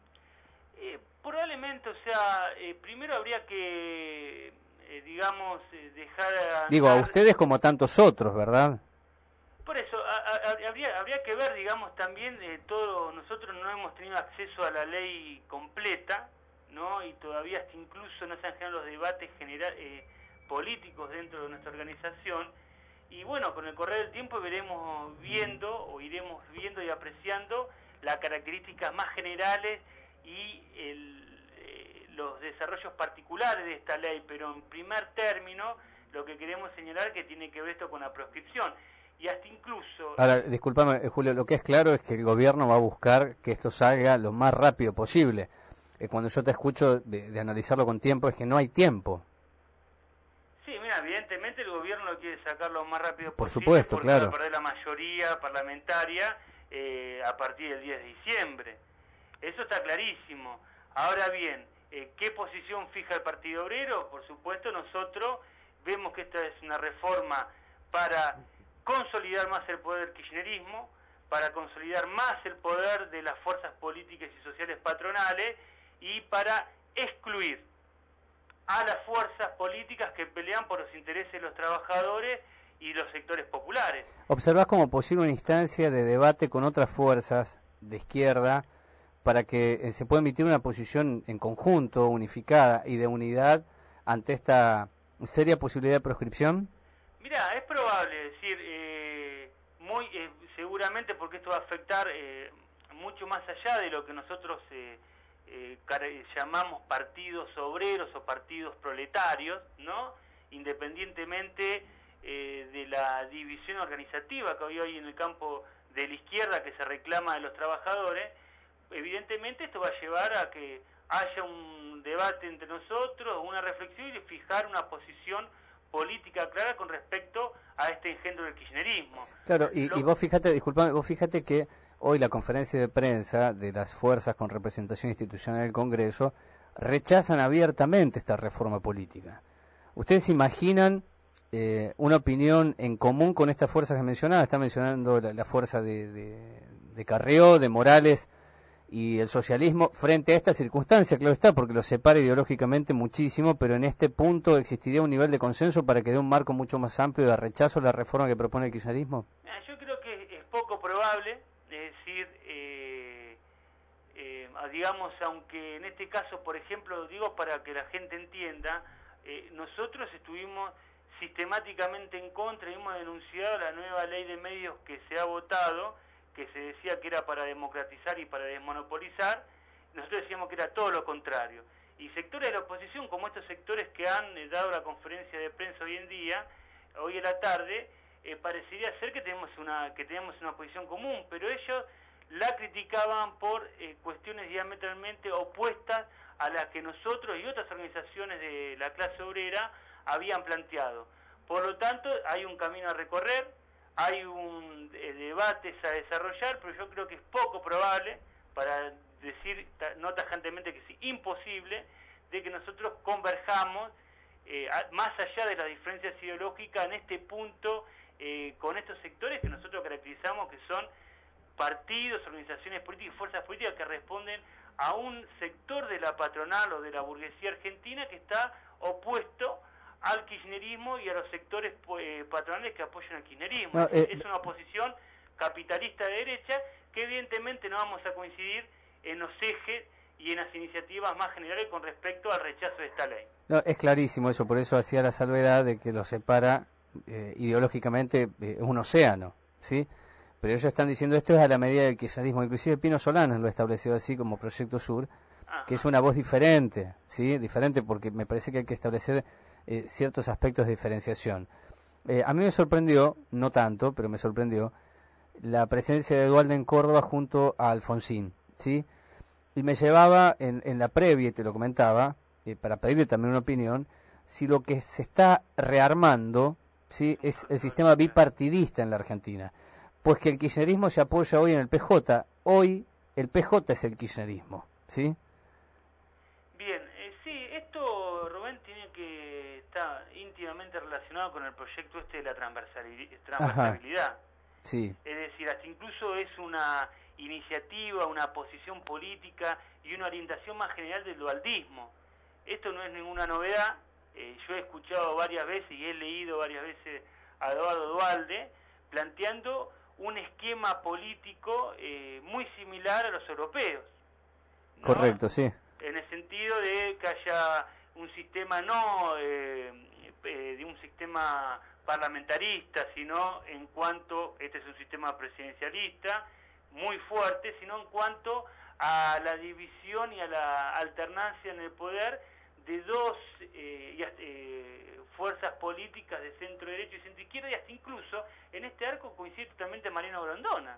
S21: Eh, probablemente, o sea, eh, primero habría que, eh, digamos, eh, dejar... Andar...
S13: Digo, a ustedes como tantos otros, ¿verdad?
S21: Por eso, a, a, habría, habría que ver, digamos, también, eh, todo, nosotros no hemos tenido acceso a la ley completa, ¿no? Y todavía hasta incluso no se han generado los debates general, eh, políticos dentro de nuestra organización. Y bueno, con el correr del tiempo veremos viendo o iremos viendo y apreciando las características más generales y el, eh, los desarrollos particulares de esta ley, pero en primer término lo que queremos señalar es que tiene que ver esto con la proscripción y hasta incluso...
S13: Ahora, discúlpame, Julio, lo que es claro es que el gobierno va a buscar que esto salga lo más rápido posible. Eh, cuando yo te escucho de, de analizarlo con tiempo es que no hay tiempo.
S21: Sí, mira, evidentemente el gobierno lo quiere sacar lo más rápido
S13: Por
S21: posible.
S13: supuesto,
S21: porque
S13: claro.
S21: va a perder la mayoría parlamentaria eh, a partir del diez de diciembre. Eso está clarísimo. Ahora bien, eh, ¿qué posición fija el Partido Obrero? Por supuesto, nosotros vemos que esta es una reforma para consolidar más el poder del kirchnerismo, para consolidar más el poder de las fuerzas políticas y sociales patronales y para excluir a las fuerzas políticas que pelean por los intereses de los trabajadores y los sectores populares.
S13: ¿Observás como posible una instancia de debate con otras fuerzas de izquierda para que eh, se pueda emitir una posición en conjunto, unificada y de unidad ante esta seria posibilidad de proscripción?
S21: Mira, es probable, es decir, eh, muy eh, seguramente porque esto va a afectar eh, mucho más allá de lo que nosotros eh, eh, llamamos partidos obreros o partidos proletarios, ¿no? Independientemente eh, de la división organizativa que hay hoy en el campo de la izquierda que se reclama de los trabajadores, evidentemente esto va a llevar a que haya un debate entre nosotros, una reflexión y fijar una posición política clara con respecto a este engendro del kirchnerismo.
S13: Claro, y,
S21: Lo...
S13: y vos fíjate, disculpame, vos fíjate que hoy la conferencia de prensa de las fuerzas con representación institucional del Congreso rechazan abiertamente esta reforma política. ¿Ustedes imaginan eh, una opinión en común con estas fuerzas que mencionaba? Está mencionando la, la fuerza de, de, de Carrió, de Morales y el socialismo frente a esta circunstancia, claro está, porque los separa ideológicamente muchísimo, pero en este punto existiría un nivel de consenso para que dé un marco mucho más amplio de rechazo a la reforma que propone el kirchnerismo.
S21: Yo creo que es poco probable, es decir, eh, eh, digamos, aunque en este caso, por ejemplo, digo para que la gente entienda, eh, nosotros estuvimos sistemáticamente en contra y hemos denunciado la nueva ley de medios que se ha votado, que se decía que era para democratizar y para desmonopolizar. Nosotros decíamos que era todo lo contrario. Y sectores de la oposición, como estos sectores que han eh, dado la conferencia de prensa hoy en día, hoy en la tarde, eh, parecería ser que tenemos una que tenemos una posición común, pero ellos la criticaban por eh, cuestiones diametralmente opuestas a las que nosotros y otras organizaciones de la clase obrera habían planteado. Por lo tanto, hay un camino a recorrer, hay un eh, debates a desarrollar, pero yo creo que es poco probable, para decir no tajantemente que sí, imposible, de que nosotros converjamos eh, a, más allá de las diferencias ideológicas en este punto eh, con estos sectores que nosotros caracterizamos que son partidos, organizaciones políticas y fuerzas políticas que responden a un sector de la patronal o de la burguesía argentina que está opuesto al kirchnerismo y a los sectores eh, patronales que apoyan al kirchnerismo. No, eh, es una oposición capitalista de derecha que evidentemente no vamos a coincidir en los ejes y en las iniciativas más generales con respecto al rechazo de esta ley.
S13: No, es clarísimo eso, por eso hacía la salvedad de que los separa eh, ideológicamente eh, un océano, ¿sí? Pero ellos están diciendo esto es a la medida del kirchnerismo, inclusive Pino Solanas lo ha establecido así como Proyecto Sur, Ajá. que es una voz diferente, ¿sí? Diferente porque me parece que hay que establecer eh, ciertos aspectos de diferenciación. Eh, a mí me sorprendió, no tanto, pero me sorprendió, la presencia de Duhalde en Córdoba junto a Alfonsín, ¿sí? Y me llevaba en, en la previa, y te lo comentaba, eh, para pedirle también una opinión, si lo que se está rearmando, ¿sí? es el sistema bipartidista en la Argentina. Pues que el kirchnerismo se apoya hoy en el P J. Hoy el P J es el kirchnerismo, ¿sí?
S21: Bien, eh, sí, esto, Rubén, tiene que estar íntimamente relacionado con el proyecto este de la transversali- transversabilidad. Ajá.
S13: Sí.
S21: Es decir, hasta incluso es una iniciativa, una posición política y una orientación más general del dualdismo. Esto no es ninguna novedad. Eh, yo he escuchado varias veces y he leído varias veces a Eduardo Duhalde planteando un esquema político eh, muy similar a los europeos, ¿no?
S13: Correcto, sí.
S21: En el sentido de que haya un sistema no eh, eh, de un sistema parlamentarista, sino en cuanto, este es un sistema presidencialista muy fuerte, sino en cuanto a la división y a la alternancia en el poder de dos eh, y hasta, eh, fuerzas políticas de centro derecho y centro izquierda, y hasta incluso en este arco coincide totalmente Mariano Grondona.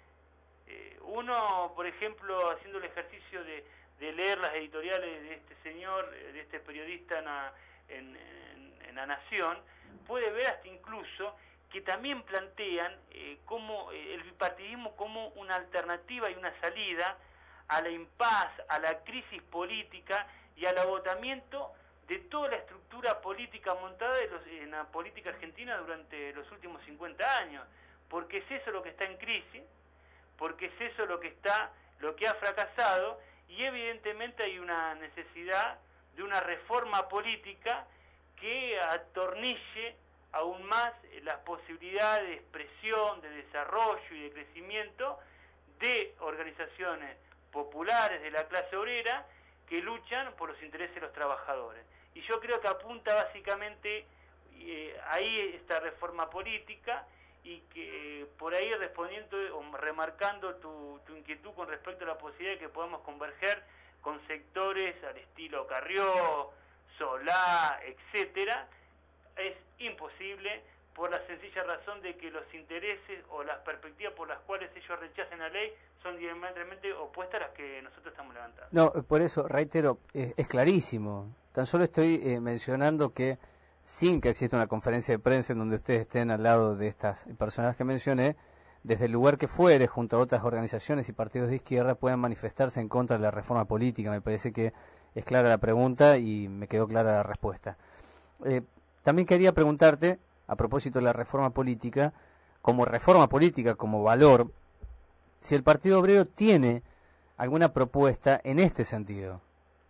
S21: Eh, uno, por ejemplo, haciendo el ejercicio de, de leer las editoriales de este señor, de este periodista en la, en, en, en la Nación, puede ver hasta incluso que también plantean eh, como eh, el bipartidismo como una alternativa y una salida a la impaz, a la crisis política y al agotamiento de toda la estructura política montada de los, en la política argentina durante los últimos cincuenta años, porque es eso lo que está en crisis, porque es eso lo que está, lo que ha fracasado, y evidentemente hay una necesidad de una reforma política que atornille aún más las posibilidades de expresión, de desarrollo y de crecimiento de organizaciones populares de la clase obrera que luchan por los intereses de los trabajadores. Y yo creo que apunta básicamente eh, ahí esta reforma política, y que eh, por ahí respondiendo o remarcando tu, tu inquietud con respecto a la posibilidad de que podamos converger con sectores al estilo Carrió, Solá, etcétera, es imposible por la sencilla razón de que los intereses o las perspectivas por las cuales ellos rechacen la ley son diametralmente opuestas a las que nosotros estamos levantando.
S13: No, por eso, reitero, es, es clarísimo. Tan solo estoy eh, mencionando que sin que exista una conferencia de prensa en donde ustedes estén al lado de estas personas que mencioné, desde el lugar que fuere, junto a otras organizaciones y partidos de izquierda, puedan manifestarse en contra de la reforma política. Me parece que es clara la pregunta y me quedó clara la respuesta. Eh, también quería preguntarte, a propósito de la reforma política, como reforma política, como valor, si el Partido Obrero tiene alguna propuesta en este sentido.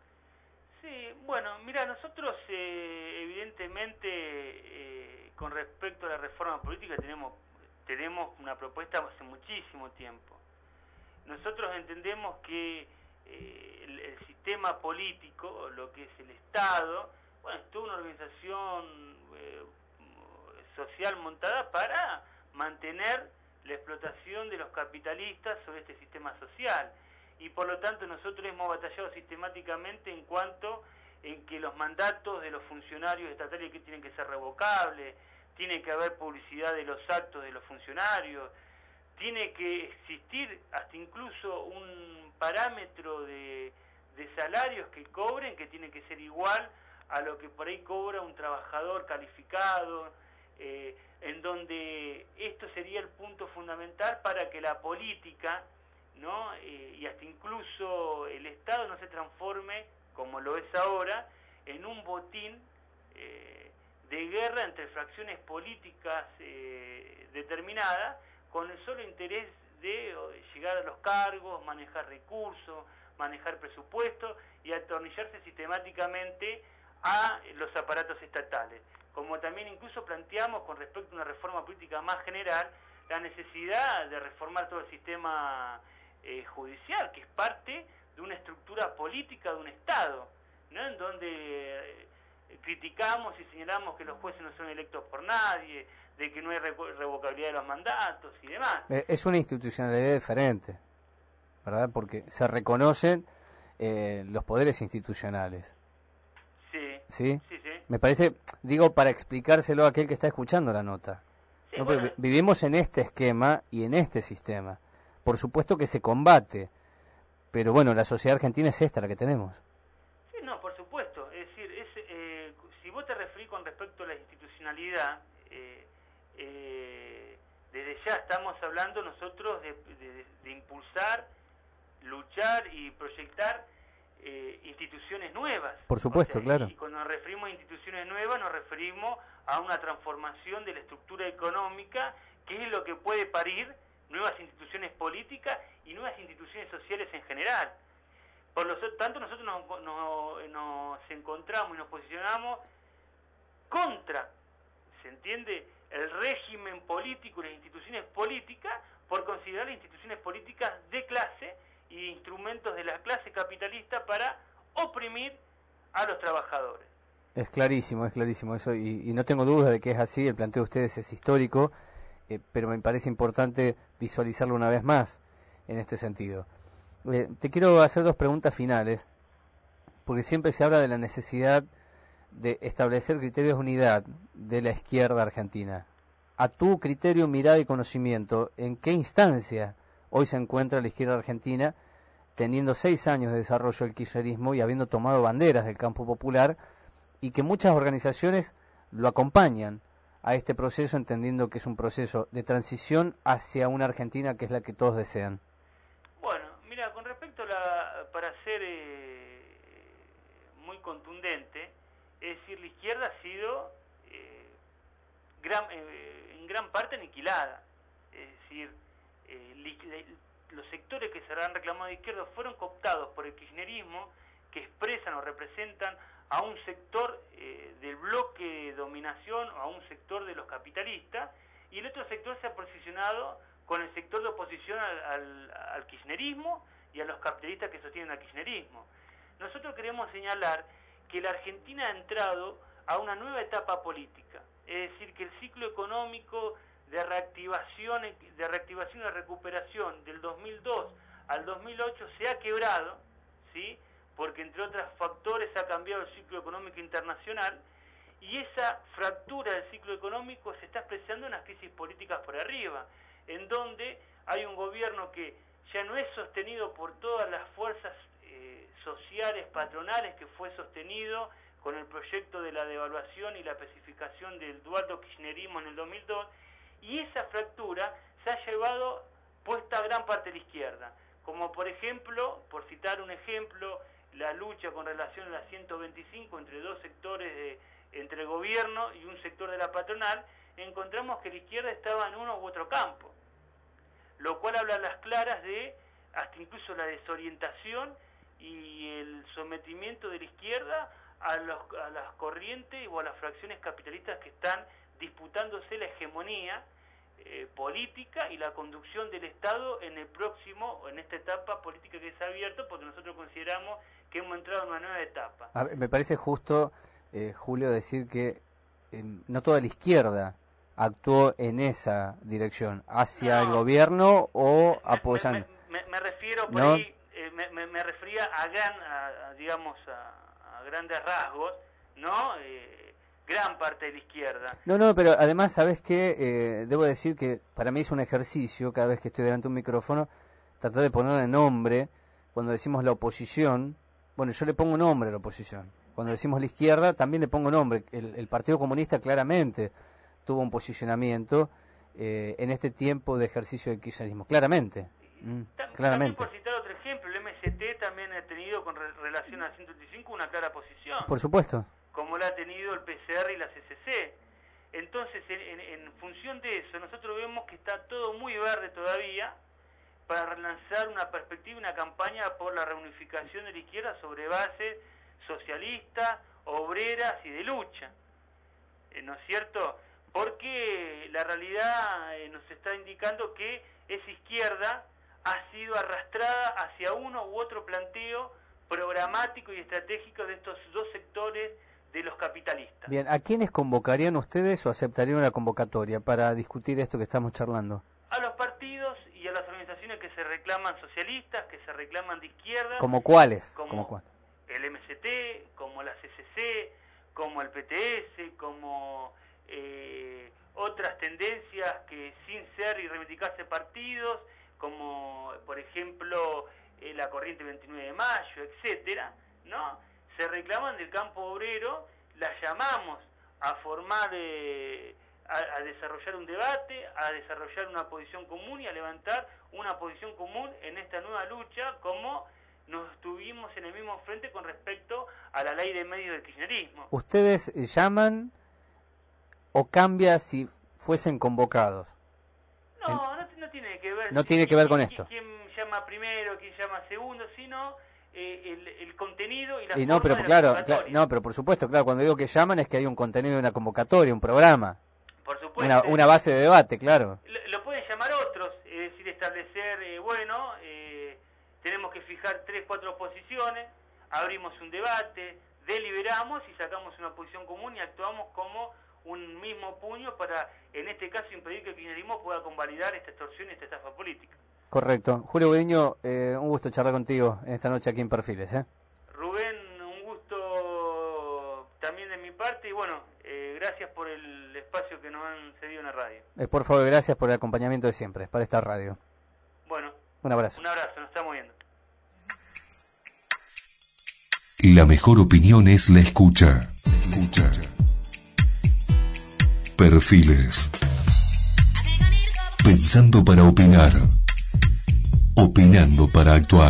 S21: Sí, bueno, mira, nosotros eh, evidentemente eh, con respecto a la reforma política tenemos tenemos una propuesta hace muchísimo tiempo. Nosotros entendemos que eh, el, el sistema político, lo que es el Estado, bueno, es toda una organización eh, social montada para mantener la explotación de los capitalistas sobre este sistema social. Y por lo tanto nosotros hemos batallado sistemáticamente en cuanto en que los mandatos de los funcionarios estatales que tienen que ser revocables, tiene que haber publicidad de los actos de los funcionarios, tiene que existir hasta incluso un parámetro de, de salarios que cobren que tiene que ser igual a lo que por ahí cobra un trabajador calificado, eh, en donde esto sería el punto fundamental para que la política, ¿no? Eh, y hasta incluso el Estado no se transforme, como lo es ahora, en un botín eh, de guerra entre fracciones políticas eh, determinadas, con el solo interés de llegar a los cargos, manejar recursos, manejar presupuestos y atornillarse sistemáticamente a los aparatos estatales. Como también incluso planteamos con respecto a una reforma política más general, la necesidad de reformar todo el sistema eh, judicial, que es parte de una estructura política de un Estado, ¿no? En donde eh, criticamos y señalamos que los jueces no son electos por nadie, de que no hay revocabilidad de los mandatos y demás.
S13: Es una institucionalidad diferente, ¿verdad? Porque se reconocen eh, los poderes institucionales.
S21: Sí,
S13: ¿Sí?
S21: Sí, sí.
S13: Me parece, digo, para explicárselo a aquel que está escuchando la nota.
S21: Sí,
S13: ¿No?
S21: bueno.
S13: Porque vivimos en este esquema y en este sistema. Por supuesto que se combate, pero bueno, la sociedad argentina es esta la que tenemos.
S21: Sí, no, por supuesto. Es decir, es, eh, si vos te referís con respecto a la institucionalidad, eh, eh, desde ya estamos hablando nosotros de, de, de impulsar, luchar y proyectar eh, instituciones nuevas.
S13: Por supuesto,
S21: o sea,
S13: claro.
S21: Y cuando nos referimos a instituciones nuevas, nos referimos a una transformación de la estructura económica, que es lo que puede parir nuevas instituciones políticas y nuevas instituciones sociales en general. Por lo tanto, nosotros nos, nos, nos encontramos y nos posicionamos contra, ¿se entiende?, el régimen político y las instituciones políticas, por considerar las instituciones políticas de clase y instrumentos de la clase capitalista para oprimir a los trabajadores.
S13: Es clarísimo, es clarísimo eso, y, y no tengo duda de que es así. El planteo de ustedes es histórico, eh, pero me parece importante visualizarlo una vez más en este sentido. Eh, te quiero hacer dos preguntas finales, porque siempre se habla de la necesidad de establecer criterios de unidad de la izquierda argentina. A tu criterio, mirada y conocimiento, ¿en qué instancia hoy se encuentra la izquierda argentina, teniendo seis años de desarrollo del kirchnerismo y habiendo tomado banderas del campo popular, y que muchas organizaciones lo acompañan a este proceso, entendiendo que es un proceso de transición hacia una Argentina que es la que todos desean?
S21: Bueno, mira, con respecto a la, para ser eh, muy contundente, es decir, la izquierda ha sido eh, gran, eh, en gran parte aniquilada. Es decir, eh, li, li, los sectores que se han reclamado de izquierda fueron cooptados por el kirchnerismo, que expresan o representan a un sector eh, del bloque de dominación o a un sector de los capitalistas, y el otro sector se ha posicionado con el sector de oposición al, al, al kirchnerismo y a los capitalistas que sostienen al kirchnerismo. Nosotros queremos señalar que la Argentina ha entrado a una nueva etapa política, es decir, que el ciclo económico de reactivación, de reactivación y recuperación del dos mil dos al dos mil ocho se ha quebrado, ¿sí?, porque entre otros factores ha cambiado el ciclo económico internacional, y esa fractura del ciclo económico se está expresando en las crisis políticas por arriba, en donde hay un gobierno que ya no es sostenido por todas las fuerzas eh, sociales, patronales, que fue sostenido con el proyecto de la devaluación y la pacificación del dualdo kirchnerismo en el dos mil dos, y esa fractura se ha llevado puesta a gran parte de la izquierda, como por ejemplo, por citar un ejemplo, la lucha con relación a la ciento veinticinco entre dos sectores, de, entre el gobierno y un sector de la patronal. Encontramos que la izquierda estaba en uno u otro campo, lo cual habla a las claras de hasta incluso la desorientación y el sometimiento de la izquierda a, los, a las corrientes o a las fracciones capitalistas que están disputándose la hegemonía eh, política y la conducción del Estado en el próximo, en esta etapa política que se ha abierto, porque nosotros consideramos que hemos entrado en una nueva etapa.
S13: A ver, me parece justo, eh, Julio, decir que eh, no toda la izquierda actuó en esa dirección, hacia no, el gobierno o apoyando.
S21: Me, me, me refiero por
S13: ¿No?
S21: ahí, eh, me, me, me refería a, gran, a, a digamos, a, a grandes rasgos, ¿no? Eh, gran parte de la izquierda.
S13: No, no, pero además, ¿sabes qué? Eh, debo decir que para mí es un ejercicio, cada vez que estoy delante de un micrófono, tratar de ponerle nombre. Cuando decimos la oposición, bueno, yo le pongo nombre a la oposición. Cuando decimos la izquierda, también le pongo nombre. El, el Partido Comunista claramente tuvo un posicionamiento eh, en este tiempo de ejercicio del kirchnerismo, claramente. Mm,
S21: Tam
S13: claramente.
S21: También por citar otro ejemplo, el M S T también ha tenido con re relación al ciento veinticinco una clara posición.
S13: Por supuesto.
S21: Como la ha tenido el P C R y la C C C. Entonces, en, en, en función de eso, nosotros vemos que está todo muy verde todavía para relanzar una perspectiva, una campaña por la reunificación de la izquierda sobre bases socialistas, obreras y de lucha. Eh, ¿No es cierto? Porque la realidad eh, nos está indicando que esa izquierda ha sido arrastrada hacia uno u otro planteo programático y estratégico de estos dos sectores de los capitalistas.
S13: Bien, ¿a quiénes convocarían ustedes o aceptarían una convocatoria para discutir esto que estamos charlando?
S21: A los partidos y a las organizaciones que se reclaman socialistas, que se reclaman de izquierda.
S13: ¿Como cuáles?
S21: Como
S13: ¿Como cuál?
S21: el M S T, como la C C C, como el P T S, como eh, otras tendencias que sin ser y reivindicarse partidos, como por ejemplo eh, la Corriente veintinueve de mayo, etcétera, ¿no? Se reclaman del campo obrero, las llamamos a formar, eh, a, a desarrollar un debate, a desarrollar una posición común y a levantar una posición común en esta nueva lucha, como nos tuvimos en el mismo frente con respecto a la ley de medios del kirchnerismo.
S13: ¿Ustedes llaman o cambia si fuesen convocados?
S21: No, no, no tiene que ver.
S13: No
S21: si,
S13: tiene que ver
S21: si,
S13: con
S21: si,
S13: esto.
S21: Quién llama primero, quién llama segundo, sino eh, el, el contenido y la
S13: y
S21: forma
S13: no, pero
S21: de la
S13: claro,
S21: convocatoria.
S13: claro, no, pero por supuesto, claro, cuando digo que llaman es que hay un contenido de una convocatoria, un programa.
S21: Por supuesto.
S13: Una, una base de debate, claro.
S21: Lo, lo pueden llamar otros, es decir, establecer, eh, bueno, eh, tenemos que fijar tres, cuatro posiciones, abrimos un debate, deliberamos y sacamos una posición común y actuamos como un mismo puño para, en este caso, impedir que el kirchnerismo pueda convalidar esta extorsión y esta estafa política.
S13: Correcto. Julio Gudiño, eh, un gusto charlar contigo en esta noche aquí en Perfiles, ¿eh?
S21: Rubén, un gusto también de mi parte y bueno, eh, gracias por el espacio que nos han cedido en la radio.
S13: Eh, por favor, gracias por el acompañamiento de siempre para esta radio.
S21: Bueno,
S13: un abrazo.
S21: Un abrazo, nos estamos viendo.
S5: La mejor opinión es la escucha. Escucha. Perfiles. Pensando para opinar. Opinando para actuar.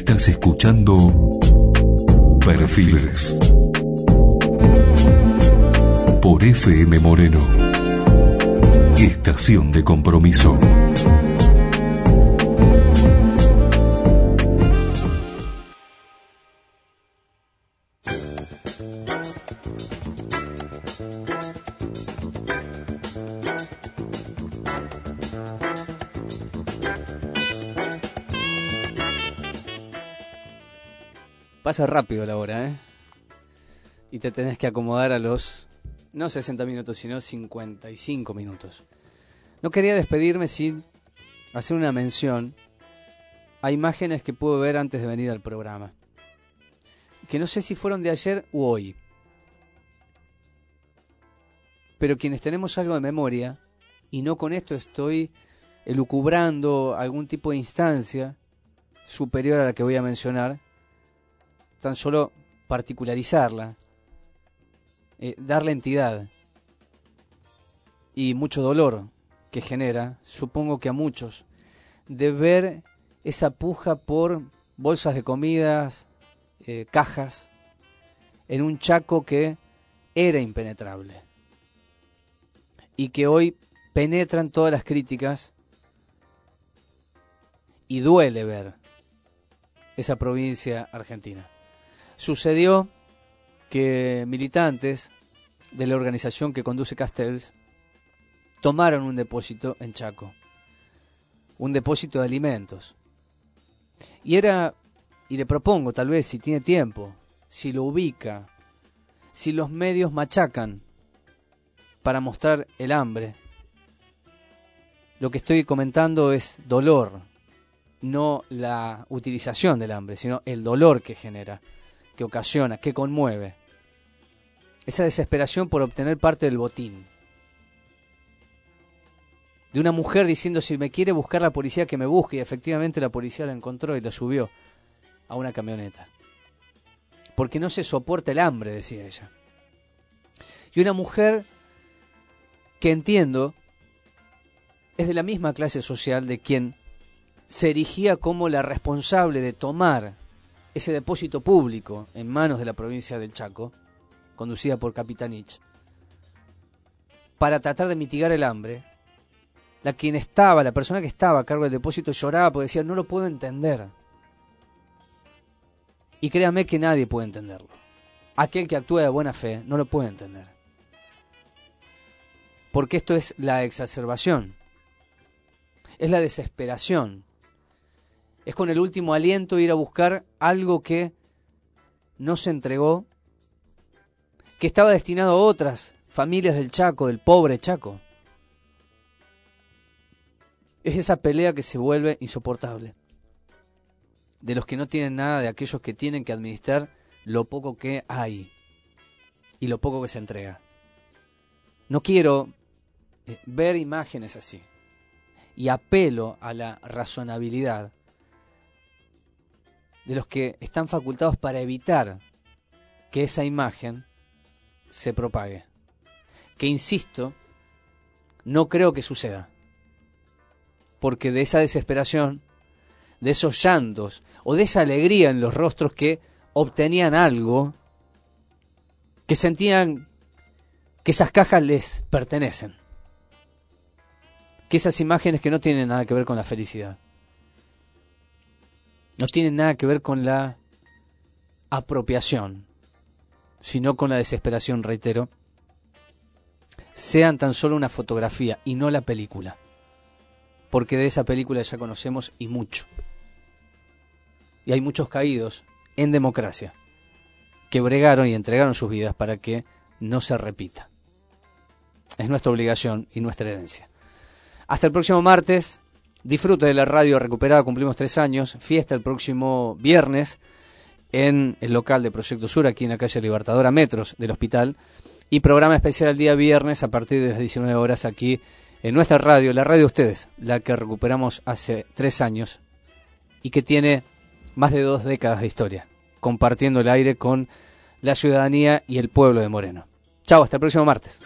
S5: Estás escuchando Perfiles por F M Moreno. Estación de compromiso.
S13: Pasa rápido la hora, ¿eh? Y te tenés que acomodar a los, no sesenta minutos, sino cincuenta y cinco minutos. No quería despedirme sin hacer una mención a imágenes que pude ver antes de venir al programa, que no sé si fueron de ayer u hoy, pero quienes tenemos algo de memoria, y no con esto estoy elucubrando algún tipo de instancia superior a la que voy a mencionar, tan solo particularizarla, eh, darle entidad y mucho dolor que genera, supongo que a muchos, de ver esa puja por bolsas de comidas, eh, cajas, en un Chaco que era impenetrable y que hoy penetran todas las críticas, y duele ver esa provincia argentina. Sucedió que militantes de la organización que conduce Castells tomaron un depósito en Chaco, un depósito de alimentos. Y era, y le propongo, tal vez si tiene tiempo, si lo ubica, si los medios machacan para mostrar el hambre, lo que estoy comentando es dolor, no la utilización del hambre, sino el dolor que genera, que ocasiona, que conmueve. Esa desesperación por obtener parte del botín. De una mujer diciendo, si me quiere buscar la policía, que me busque, y efectivamente la policía la encontró y la subió a una camioneta. Porque no se soporta el hambre, decía ella. Y una mujer que entiendo es de la misma clase social de quien se erigía como la responsable de tomar ese depósito público en manos de la provincia del Chaco, conducida por Capitanich, para tratar de mitigar el hambre. La quien estaba, la persona que estaba a cargo del depósito lloraba porque decía, no lo puedo entender. Y créame que nadie puede entenderlo. Aquel que actúa de buena fe no lo puede entender. Porque esto es la exacerbación, es la desesperación. Es con el último aliento ir a buscar algo que no se entregó, que estaba destinado a otras familias del Chaco, del pobre Chaco. Es esa pelea que se vuelve insoportable, de los que no tienen nada, de aquellos que tienen que administrar lo poco que hay y lo poco que se entrega. No quiero eh, ver imágenes así, y apelo a la razonabilidad de los que están facultados para evitar que esa imagen se propague. Que, insisto, no creo que suceda. Porque de esa desesperación, de esos llantos, o de esa alegría en los rostros que obtenían algo, que sentían que esas cajas les pertenecen. Que esas imágenes que no tienen nada que ver con la felicidad, no tienen nada que ver con la apropiación, sino con la desesperación, reitero, sean tan solo una fotografía y no la película. Porque de esa película ya conocemos y mucho. Y hay muchos caídos en democracia que bregaron y entregaron sus vidas para que no se repita. Es nuestra obligación y nuestra herencia. Hasta el próximo martes. Disfrute de la radio recuperada, cumplimos tres años. Fiesta el próximo viernes en el local de Proyecto Sur, aquí en la calle Libertadora, metros del hospital. Y programa especial el día viernes a partir de las diecinueve horas aquí en nuestra radio, la radio de ustedes, la que recuperamos hace tres años y que tiene más de dos décadas de historia, compartiendo el aire con la ciudadanía y el pueblo de Moreno. Chao, hasta el próximo martes.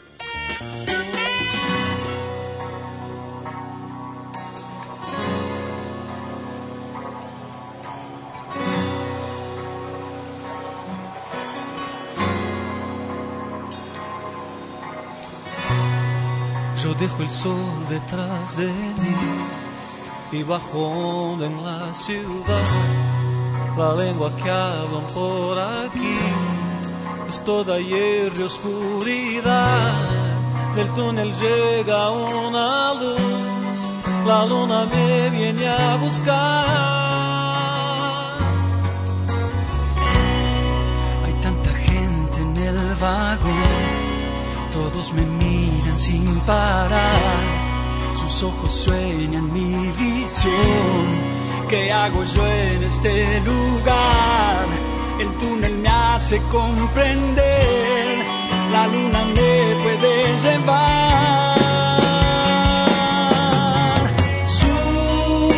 S1: Yo dejo el sol detrás de mí y bajo onda en la ciudad. La lengua que hablan por aquí es toda hierro y oscuridad. Del túnel llega una luz, la luna me viene a buscar. Hay tanta gente en el vagón, todos me miran sin parar. Sus ojos sueñan mi visión. ¿Qué hago yo en este lugar? El túnel me hace comprender. La luna me puede llevar. Sur,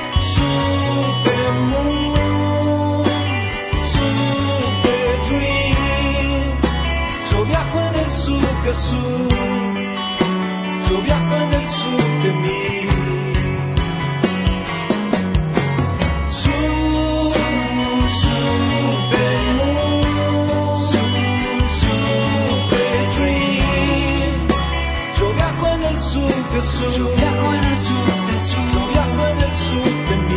S1: supermoon, super dream. Yo viajo en el super sur. Yo viajo en el sur de mí. Yo viajo en el sur del sur, yo viajo en el sur de mí.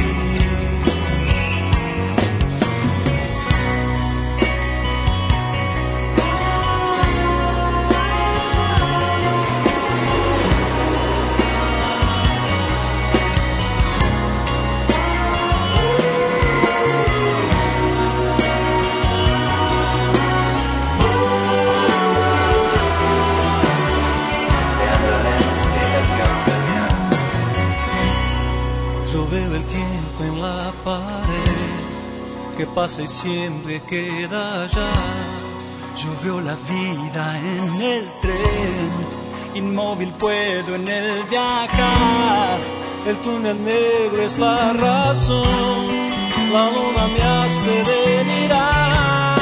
S1: Que pasa y siempre queda allá. Yo veo la vida en el tren, inmóvil puedo en él viajar. El túnel negro es la razón, la luna me hace delirar.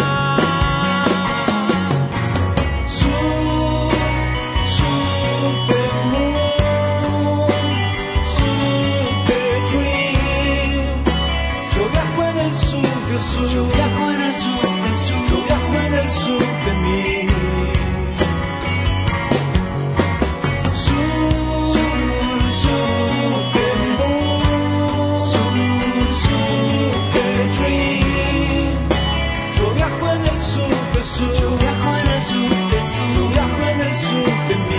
S1: Sur, supermoon, super dream. Yo viajo en el sur. Yo viajo en el sur del sur, yo viajo en el sur de mí. Sur, supermoon, super dream. Yo viajo en el sur del sur, yo viajo en el sur del sur, yo viajo en el sur de mí.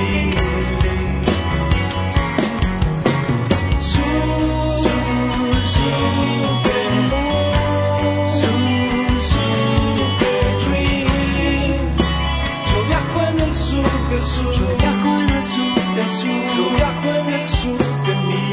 S1: Yo viajo en el sur del sur, yo viajo en el sur de mí.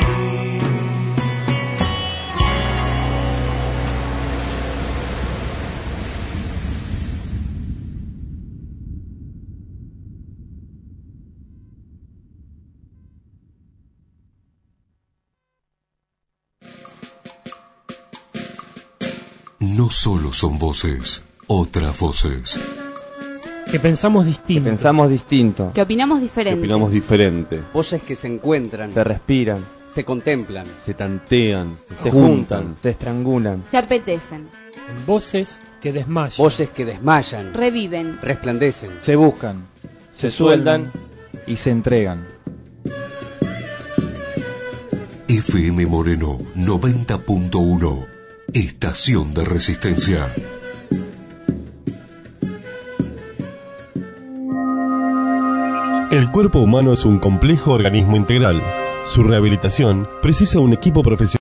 S5: No solo son voces, otras voces.
S22: Que pensamos distinto.
S23: Que pensamos distinto.
S24: Que opinamos diferente.
S23: Que opinamos diferente.
S13: Voces que se encuentran.
S23: Se respiran.
S13: Se contemplan.
S23: Se tantean. Se,
S22: se
S23: juntan,
S22: juntan.
S23: Se estrangulan.
S24: Se apetecen.
S22: Voces que desmayan.
S13: Voces que desmayan.
S24: Reviven.
S13: Resplandecen.
S9: Se buscan. Se, se sueldan y se entregan.
S5: F M Moreno noventa punto uno. Estación de Resistencia.
S3: El cuerpo humano es un complejo organismo integral. Su rehabilitación precisa un equipo profesional.